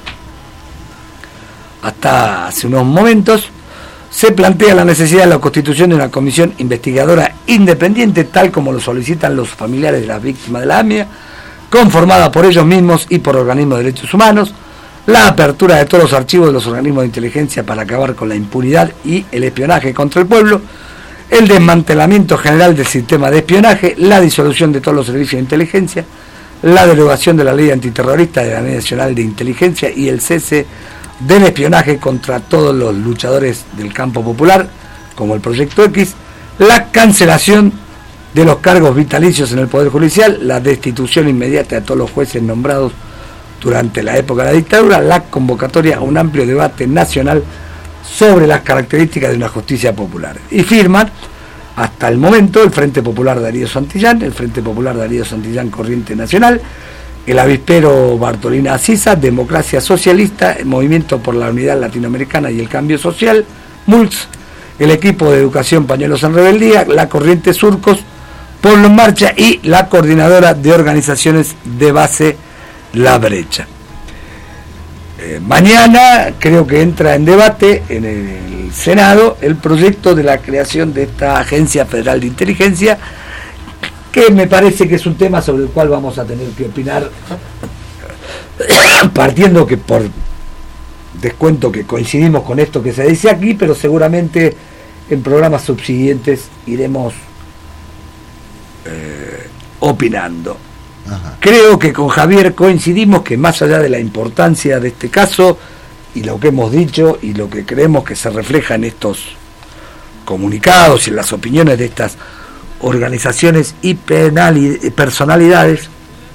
hasta hace unos momentos, se plantea la necesidad de la constitución de una comisión investigadora independiente, tal como lo solicitan los familiares de las víctimas de la AMIA, conformada por ellos mismos y por organismos de derechos humanos, la apertura de todos los archivos de los organismos de inteligencia para acabar con la impunidad y el espionaje contra el pueblo, el desmantelamiento general del sistema de espionaje, la disolución de todos los servicios de inteligencia, la derogación de la ley antiterrorista de la Ley Nacional de Inteligencia y el cese del espionaje contra todos los luchadores del campo popular, como el Proyecto X, la cancelación de los cargos vitalicios en el Poder Judicial, la destitución inmediata de todos los jueces nombrados durante la época de la dictadura, la convocatoria a un amplio debate nacional sobre las características de una justicia popular. Y firman, hasta el momento, el Frente Popular Darío Santillán, el Frente Popular Darío Santillán Corriente Nacional, el Avispero Bartolina Asisa, Democracia Socialista, el Movimiento por la Unidad Latinoamericana y el Cambio Social, M U L S, el Equipo de Educación Pañuelos en Rebeldía, la Corriente Surcos, Pueblo en Marcha y la Coordinadora de Organizaciones de Base La Brecha. Eh, mañana creo que entra en debate en el Senado el proyecto de la creación de esta Agencia Federal de Inteligencia, que me parece que es un tema sobre el cual vamos a tener que opinar, partiendo que por descuento que coincidimos con esto que se dice aquí, pero seguramente en programas subsiguientes iremos eh, opinando. Ajá. Creo que con Javier coincidimos que más allá de la importancia de este caso y lo que hemos dicho y lo que creemos que se refleja en estos comunicados y en las opiniones de estas organizaciones y personalidades,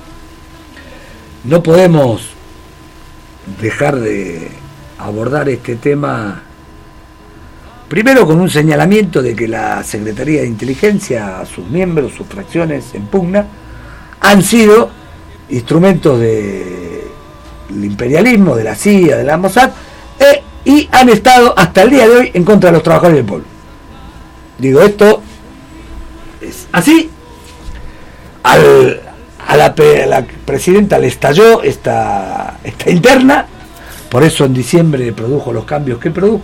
no podemos dejar de abordar este tema primero con un señalamiento de que la Secretaría de Inteligencia, sus miembros, sus fracciones en pugna, han sido instrumentos del imperialismo, de la C I A, de la Mossad, eh, y han estado hasta el día de hoy en contra de los trabajadores del pueblo. Digo, esto es así. Al, a, la, a la presidenta le estalló esta, esta interna, por eso en diciembre produjo los cambios que produjo.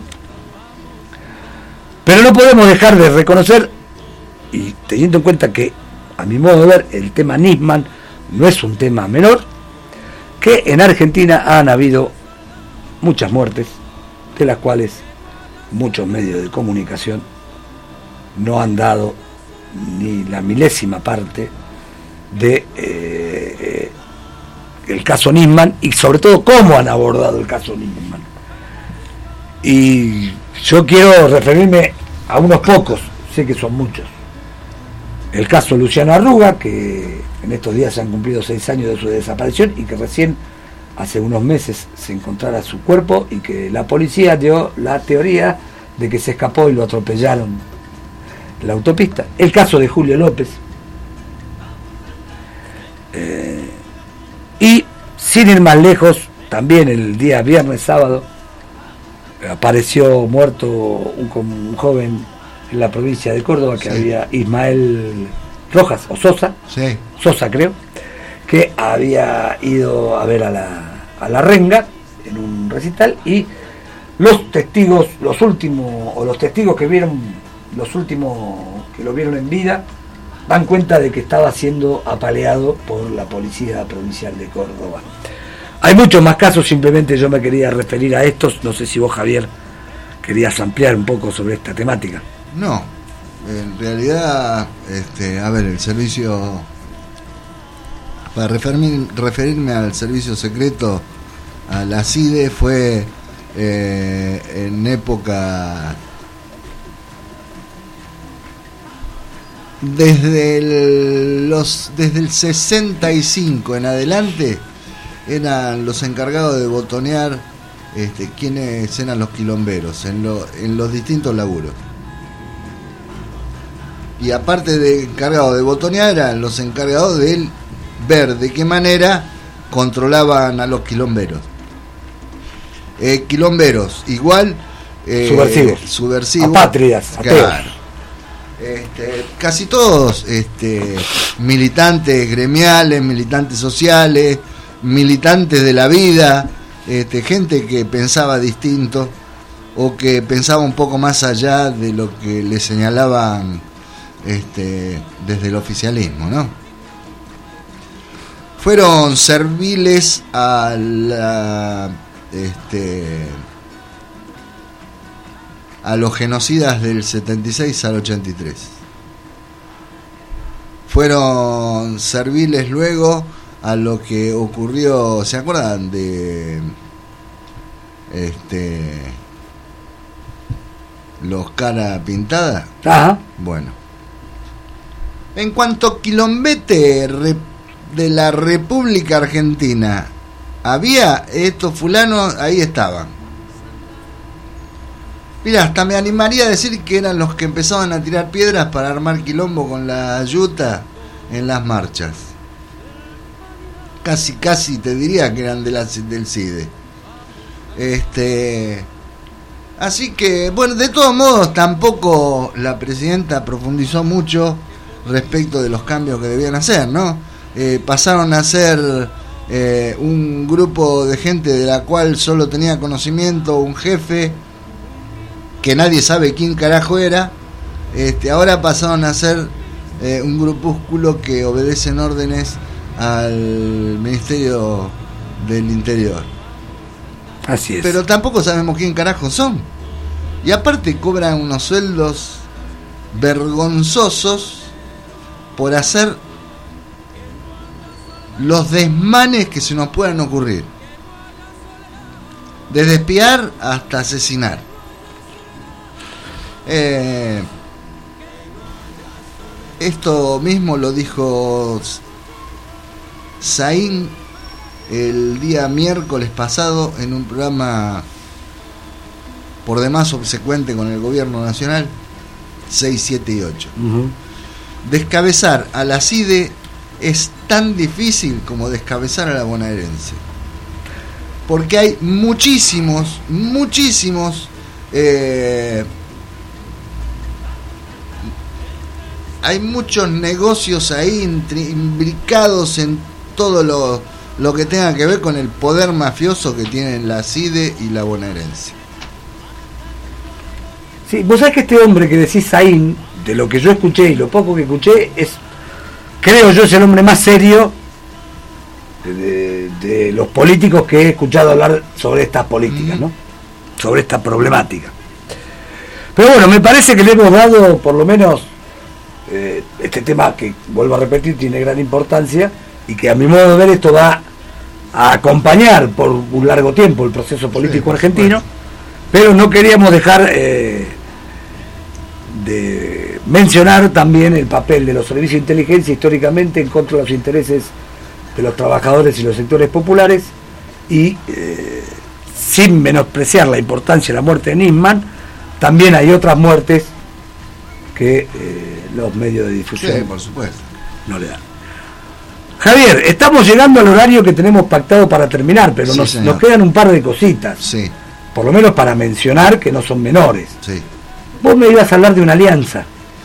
Pero no podemos dejar de reconocer, y teniendo en cuenta que a mi modo de ver, el tema Nisman no es un tema menor, que en Argentina han habido muchas muertes, de las cuales muchos medios de comunicación no han dado ni la milésima parte de eh, el caso Nisman y sobre todo cómo han abordado el caso Nisman. Y yo quiero referirme a unos pocos, sé que son muchos. El caso Luciano Arruga, que en estos días se han cumplido seis años de su desaparición y que recién hace unos meses se encontrara su cuerpo y que la policía dio la teoría de que se escapó y lo atropellaron en la autopista. El caso de Julio López. Eh, y sin ir más lejos, también el día viernes, sábado, apareció muerto un, un joven en la provincia de Córdoba, que sí. había Ismael Rojas, o Sosa, sí. Sosa creo, que había ido a ver a la, a la Renga en un recital, y los testigos, los últimos, o los testigos que vieron, los últimos que lo vieron en vida, dan cuenta de que estaba siendo apaleado por la policía provincial de Córdoba. Hay muchos más casos, simplemente yo me quería referir a estos, no sé si vos, Javier, querías ampliar un poco sobre esta temática. No, en realidad, este, a ver, el servicio, para referirme, referirme al servicio secreto, a la C I D E, fue eh, en época, desde el, los, desde el sesenta y cinco en adelante, eran los encargados de botonear este, quiénes eran los quilomberos en, lo, en los distintos laburos. Y aparte de encargados de botonear, eran los encargados de ver de qué manera controlaban a los quilomberos. Eh, quilomberos, igual eh, subversivos, subversivos, apátridas, claro. Este, casi todos este, militantes gremiales, militantes sociales, militantes de la vida, este, gente que pensaba distinto o que pensaba un poco más allá de lo que le señalaban este, desde el oficialismo, ¿no? fueron serviles a la, este, a los genocidas del setenta y seis al ochenta y tres. Fueron serviles luego a lo que ocurrió, ¿se acuerdan de este los cara pintada? Ajá. Bueno, en cuanto a quilombete re, de la República Argentina había, estos fulanos ahí estaban. Mira, hasta me animaría a decir que eran los que empezaban a tirar piedras para armar quilombo con la yuta en las marchas. Casi, casi te diría que eran de la, del CIDE. Este, así que, bueno, de todos modos, tampoco la presidenta profundizó mucho respecto de los cambios que debían hacer, ¿no? Eh, pasaron a ser eh, un grupo de gente de la cual solo tenía conocimiento un jefe que nadie sabe quién carajo era. Este, ahora pasaron a ser eh, un grupúsculo que obedecen órdenes al Ministerio del Interior. Así es. Pero tampoco sabemos quién carajo son. Y aparte cobran unos sueldos vergonzosos por hacer los desmanes que se nos puedan ocurrir. Desde espiar hasta asesinar. Eh, esto mismo lo dijo Saín el día miércoles pasado en un programa por demás obsecuente con el gobierno nacional, seis, siete y ocho. Uh-huh. Descabezar a la CIDE es tan difícil como descabezar a la bonaerense, porque hay muchísimos, muchísimos eh, hay muchos negocios ahí imbricados en todo lo, lo que tenga que ver con el poder mafioso que tienen la CIDE y la bonaerense. Sí, vos sabés que este hombre que decís Saín, de lo que yo escuché y lo poco que escuché, es, creo yo, es el hombre más serio de, de los políticos que he escuchado hablar sobre estas políticas, ¿no? Sobre esta problemática. Pero bueno, me parece que le hemos dado, por lo menos, eh, este tema que, vuelvo a repetir, tiene gran importancia y que a mi modo de ver esto va a acompañar por un largo tiempo el proceso político sí, argentino, bueno. Pero no queríamos dejar eh, de mencionar también el papel de los servicios de inteligencia históricamente en contra de los intereses de los trabajadores y los sectores populares y eh, sin menospreciar la importancia de la muerte de Nisman, también hay otras muertes que eh, los medios de difusión sí, por supuesto. no le dan. Javier, estamos llegando al horario que tenemos pactado para terminar, pero sí, nos, nos quedan un par de cositas. Sí. Por lo menos para mencionar que no son menores. Sí. Vos me ibas a hablar de una alianza.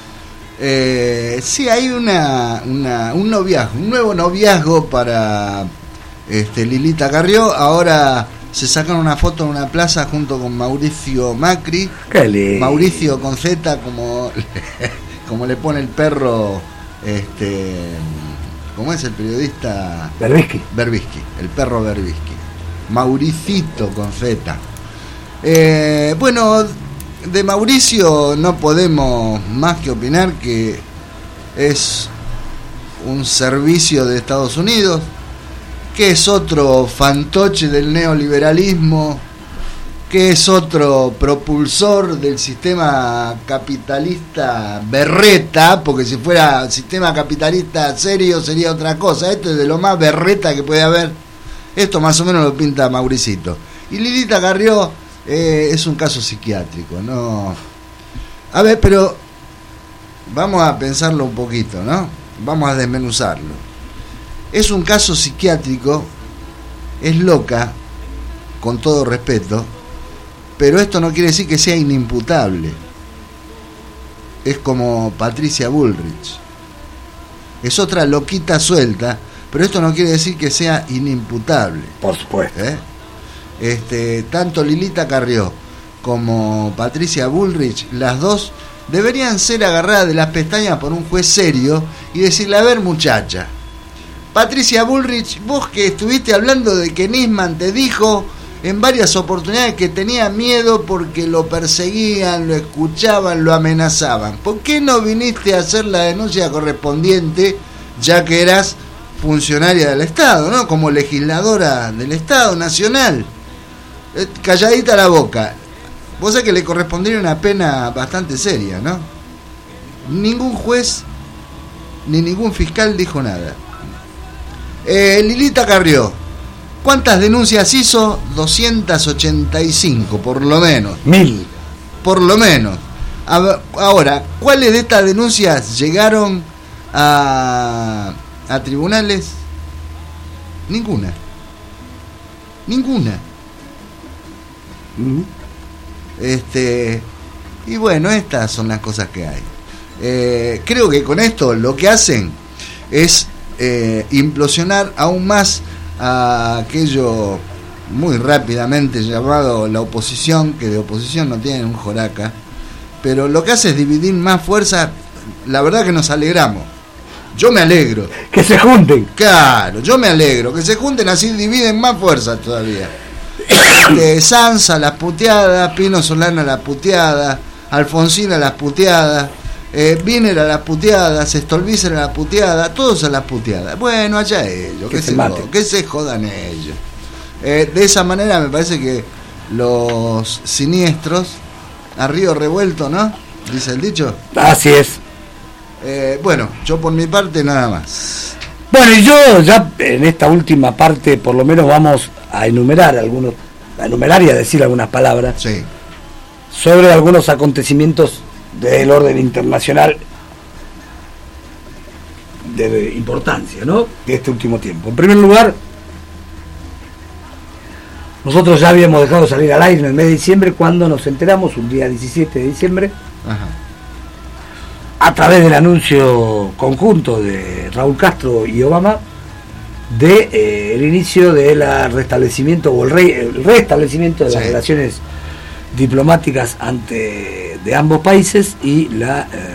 Eh, sí, hay una, una un noviazgo, un nuevo noviazgo para este, Lilita Carrió. Ahora se sacan una foto en una plaza junto con Mauricio Macri. Qué lindo. Mauricio con Z, como, como le pone el perro, este, ¿cómo es el periodista? Berbisky. Berbisky, el perro Berbisky. Mauricito con Z. Eh, bueno, de Mauricio no podemos más que opinar que es un servicio de Estados Unidos, que es otro fantoche del neoliberalismo, que es otro propulsor del sistema capitalista berreta, porque si fuera sistema capitalista serio sería otra cosa. Esto es de lo más berreta que puede haber. Esto más o menos lo pinta Mauricito. Y Lilita Carrió Eh, es un caso psiquiátrico, ¿no? A ver, pero vamos a pensarlo un poquito, ¿no? Vamos a desmenuzarlo. Es un caso psiquiátrico, es loca, con todo respeto, pero esto no quiere decir que sea inimputable. Es como Patricia Bullrich. Es otra loquita suelta, pero esto no quiere decir que sea inimputable. Por supuesto. ¿Eh? Este, tanto Lilita Carrió como Patricia Bullrich, las dos deberían ser agarradas de las pestañas por un juez serio y decirle: a ver, muchacha, Patricia Bullrich, vos que estuviste hablando de que Nisman te dijo en varias oportunidades que tenía miedo porque lo perseguían, lo escuchaban, lo amenazaban. ¿Por qué no viniste a hacer la denuncia correspondiente, ya que eras funcionaria del Estado, ¿no? Como legisladora del Estado Nacional? Eh, calladita la boca. Vos sabés que le correspondería una pena bastante seria, ¿no? Ningún juez ni ningún fiscal dijo nada. Eh, Lilita Carrió, ¿cuántas denuncias hizo? doscientas ochenta y cinco, por lo menos. Mil. Por lo menos. Ahora, ¿cuáles de estas denuncias llegaron a, a tribunales? Ninguna. Ninguna. Uh-huh. Este, y bueno, estas son las cosas que hay. Eh, creo que con esto lo que hacen es eh, implosionar aún más a aquello muy rápidamente llamado la oposición, que de oposición no tienen un joraca, pero lo que hace es dividir más fuerza. La verdad que nos alegramos. Yo me alegro. Que se junten. Claro, yo me alegro. Que se junten, así dividen más fuerza todavía. Este, Sansa las puteadas, Pino Solana las puteadas, Alfonsina las puteadas, eh, Wiener a las puteadas, Stolbizer a las puteadas, todos a las puteadas. Bueno, allá ellos, que, que, se, jodan, que se jodan ellos. Eh, de esa manera me parece que los siniestros a río revuelto, ¿no? Dice el dicho. Así es. Eh, bueno, yo por mi parte nada más. Bueno, y yo ya en esta última parte por lo menos vamos a enumerar algunos, a enumerar y a decir algunas palabras sí. sobre algunos acontecimientos del orden internacional de importancia, ¿no? De este último tiempo. En primer lugar, nosotros ya habíamos dejado salir al aire en el mes de diciembre cuando nos enteramos, un día diecisiete de diciembre, Ajá. a través del anuncio conjunto de Raúl Castro y Obama de eh, el inicio del restablecimiento o el, re, el restablecimiento de sí. las relaciones diplomáticas ante de ambos países y la eh,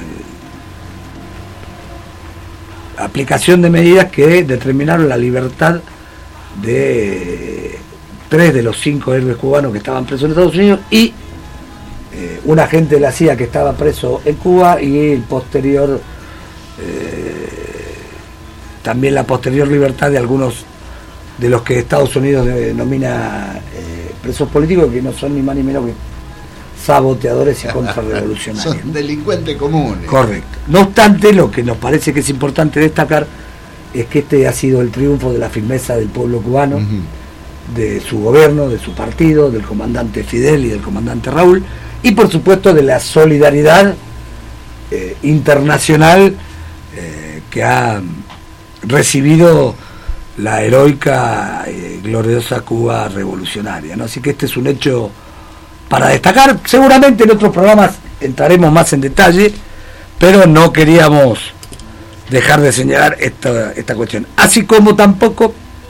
aplicación de medidas que determinaron la libertad de eh, tres de los cinco héroes cubanos que estaban presos en Estados Unidos y eh, un agente de la C I A que estaba preso en Cuba y el posterior eh, también la posterior libertad de algunos de los que Estados Unidos denomina eh, presos políticos, que no son ni más ni menos que saboteadores y contrarrevolucionarios. Son delincuentes comunes. Correcto. No obstante, lo que nos parece que es importante destacar es que este ha sido el triunfo de la firmeza del pueblo cubano, uh-huh. de su gobierno, de su partido, del comandante Fidel y del comandante Raúl, y por supuesto de la solidaridad eh, internacional eh, que ha recibido la heroica y gloriosa Cuba revolucionaria, ¿no? Así que este es un hecho para destacar. Seguramente en otros programas entraremos más en detalle, pero no queríamos dejar de señalar esta, esta cuestión. Así como tampoco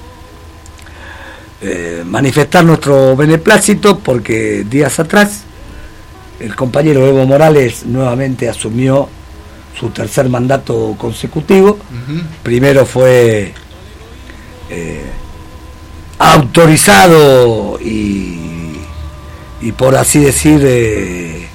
eh, manifestar nuestro beneplácito porque días atrás el compañero Evo Morales nuevamente asumió su tercer mandato consecutivo. Uh-huh. Primero fue eh, autorizado y, y por así decir eh,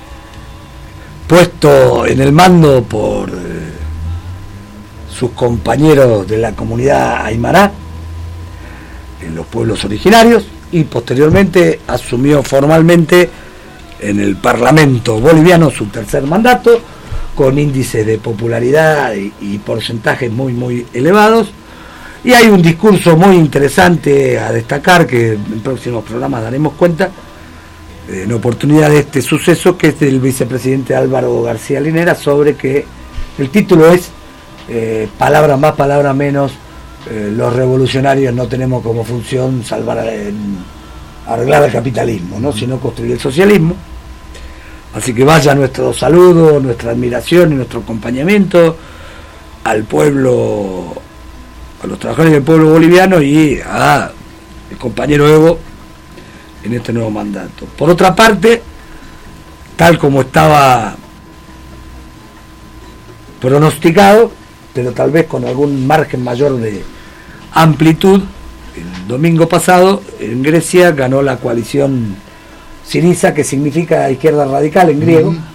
puesto en el mando por eh, sus compañeros de la comunidad aymara en los pueblos originarios y posteriormente asumió formalmente en el Parlamento boliviano su tercer mandato con índices de popularidad y, y porcentajes muy muy elevados, y hay un discurso muy interesante a destacar que en próximos programas daremos cuenta eh, en oportunidad de este suceso, que es del vicepresidente Álvaro García Linera, sobre que el título es eh, palabra más, palabra menos, eh, los revolucionarios no tenemos como función salvar eh, arreglar el capitalismo, ¿no? sino construir el socialismo. Así que vaya nuestro saludo, nuestra admiración y nuestro acompañamiento al pueblo, a los trabajadores del pueblo boliviano y a el compañero Evo en este nuevo mandato. Por otra parte, tal como estaba pronosticado, pero tal vez con algún margen mayor de amplitud. El domingo pasado en Grecia ganó la coalición Syriza, que significa izquierda radical en griego. Uh-huh.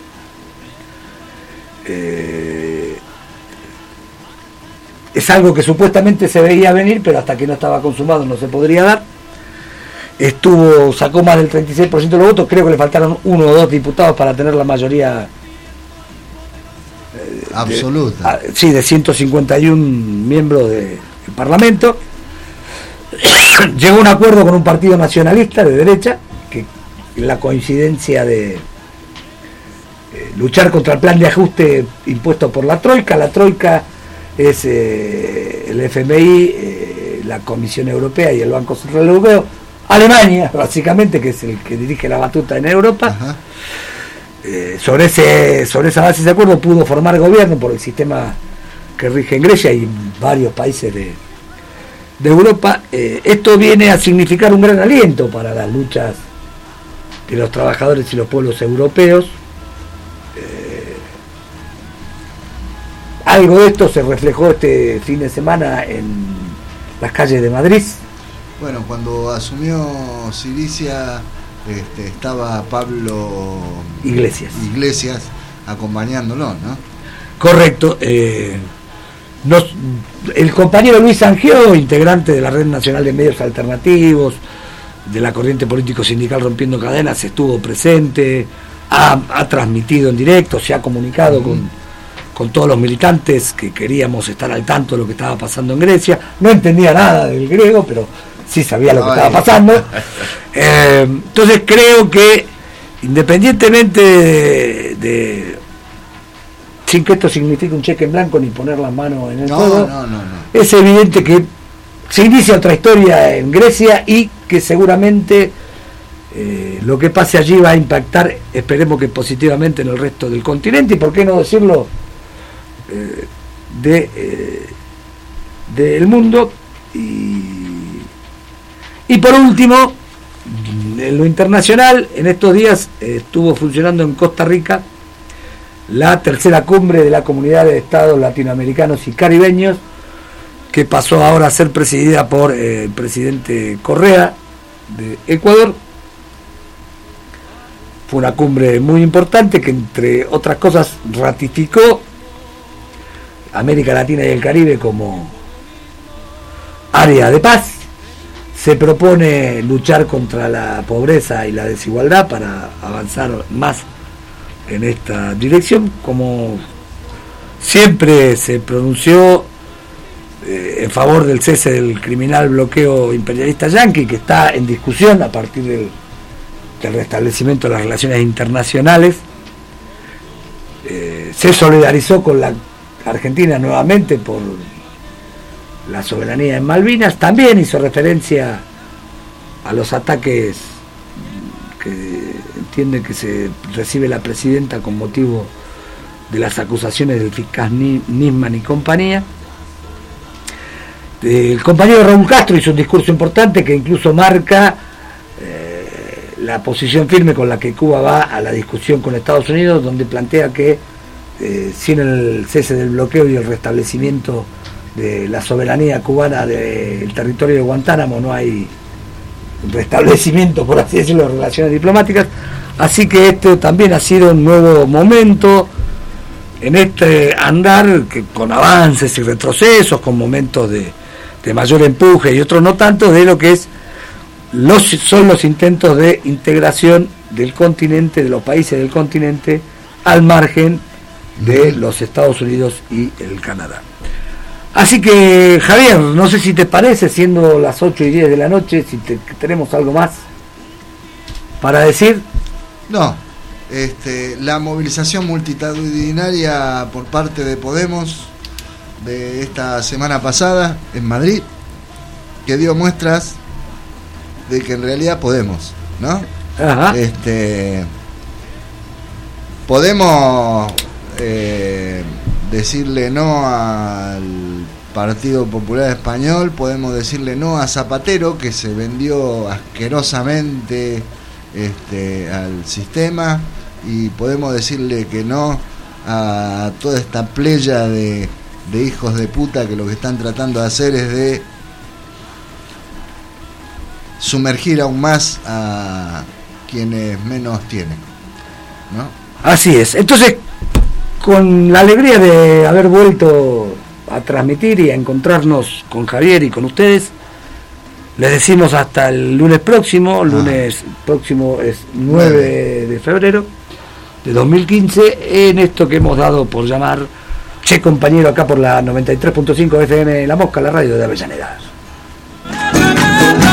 eh, es algo que supuestamente se veía venir, pero hasta que no estaba consumado no se podría dar. Estuvo, sacó más del treinta y seis por ciento de los votos, creo que le faltaron uno o dos diputados para tener la mayoría eh, absoluta. De, sí, de ciento cincuenta y uno miembros de, del Parlamento. Llegó a un acuerdo con un partido nacionalista de derecha, que la coincidencia de eh, luchar contra el plan de ajuste impuesto por la Troika. La Troika es eh, el F M I, eh, la Comisión Europea y el Banco Central Europeo. Alemania, básicamente, que es el que dirige la batuta en Europa. Eh, sobre ese sobre esa base de acuerdo pudo formar gobierno por el sistema que rige en Grecia y en varios países de de Europa. Eh, esto viene a significar un gran aliento para las luchas de los trabajadores y los pueblos europeos. Eh, algo de esto se reflejó este fin de semana en las calles de Madrid. Bueno, cuando asumió Syriza, este, estaba Pablo Iglesias. Iglesias acompañándolo, ¿no? Correcto. Eh, Nos, el compañero Luis Angió, integrante de la Red Nacional de Medios Alternativos, de la corriente político-sindical Rompiendo Cadenas, estuvo presente, ha, ha transmitido en directo, se ha comunicado uh-huh. con, con todos los militantes que queríamos estar al tanto de lo que estaba pasando en Grecia. No entendía nada del griego, pero sí sabía lo que Ay. estaba pasando. Eh, entonces creo que, independientemente de... de sin que esto signifique un cheque en blanco ni poner las manos en el no, fuego, no, no, no. es evidente que se inicia otra historia en Grecia y que seguramente eh, lo que pase allí va a impactar, esperemos que positivamente, en el resto del continente, y por qué no decirlo, eh, de eh, del mundo. Y, y por último, en lo internacional, en estos días eh, estuvo funcionando en Costa Rica la tercera cumbre de la Comunidad de Estados Latinoamericanos y Caribeños, que pasó ahora a ser presidida por eh, el presidente Correa de Ecuador. Fue una cumbre muy importante que, entre otras cosas, ratificó América Latina y el Caribe como área de paz. Se propone luchar contra la pobreza y la desigualdad para avanzar más en esta dirección. Como siempre se pronunció eh, en favor del cese del criminal bloqueo imperialista yanqui, que está en discusión a partir del, del restablecimiento de las relaciones internacionales. Eh, se solidarizó con la Argentina nuevamente por la soberanía en Malvinas. También hizo referencia a los ataques que entiende que se recibe la presidenta con motivo de las acusaciones del fiscal Nisman y compañía. El compañero Raúl Castro hizo un discurso importante que incluso marca eh, la posición firme con la que Cuba va a la discusión con Estados Unidos, donde plantea que eh, sin el cese del bloqueo y el restablecimiento de la soberanía cubana del territorio de Guantánamo no hay restablecimiento, por así decirlo, de relaciones diplomáticas. Así que este también ha sido un nuevo momento en este andar, que con avances y retrocesos, con momentos de, de mayor empuje y otros no tanto, de lo que es los son los intentos de integración del continente, de los países del continente, al margen de los Estados Unidos y el Canadá. Así que, Javier, no sé si te parece, siendo las ocho y diez de la noche, si te, tenemos algo más para decir. No, este, la movilización multitudinaria por parte de Podemos de esta semana pasada en Madrid, que dio muestras de que en realidad podemos, ¿no? Ajá. Este, podemos eh, decirle no al Partido Popular Español, podemos decirle no a Zapatero, que se vendió asquerosamente este, al sistema, y podemos decirle que no a toda esta playa de de hijos de puta que lo que están tratando de hacer es de sumergir aún más a quienes menos tienen, ¿no? Así es. Entonces, con la alegría de haber vuelto a transmitir y a encontrarnos con Javier y con ustedes, les decimos hasta el lunes próximo. El lunes ah. próximo es nueve de febrero de dos mil quince, en esto que hemos dado por llamar Che Compañero, acá por la noventa y tres punto cinco F M La Mosca, la radio de Avellaneda.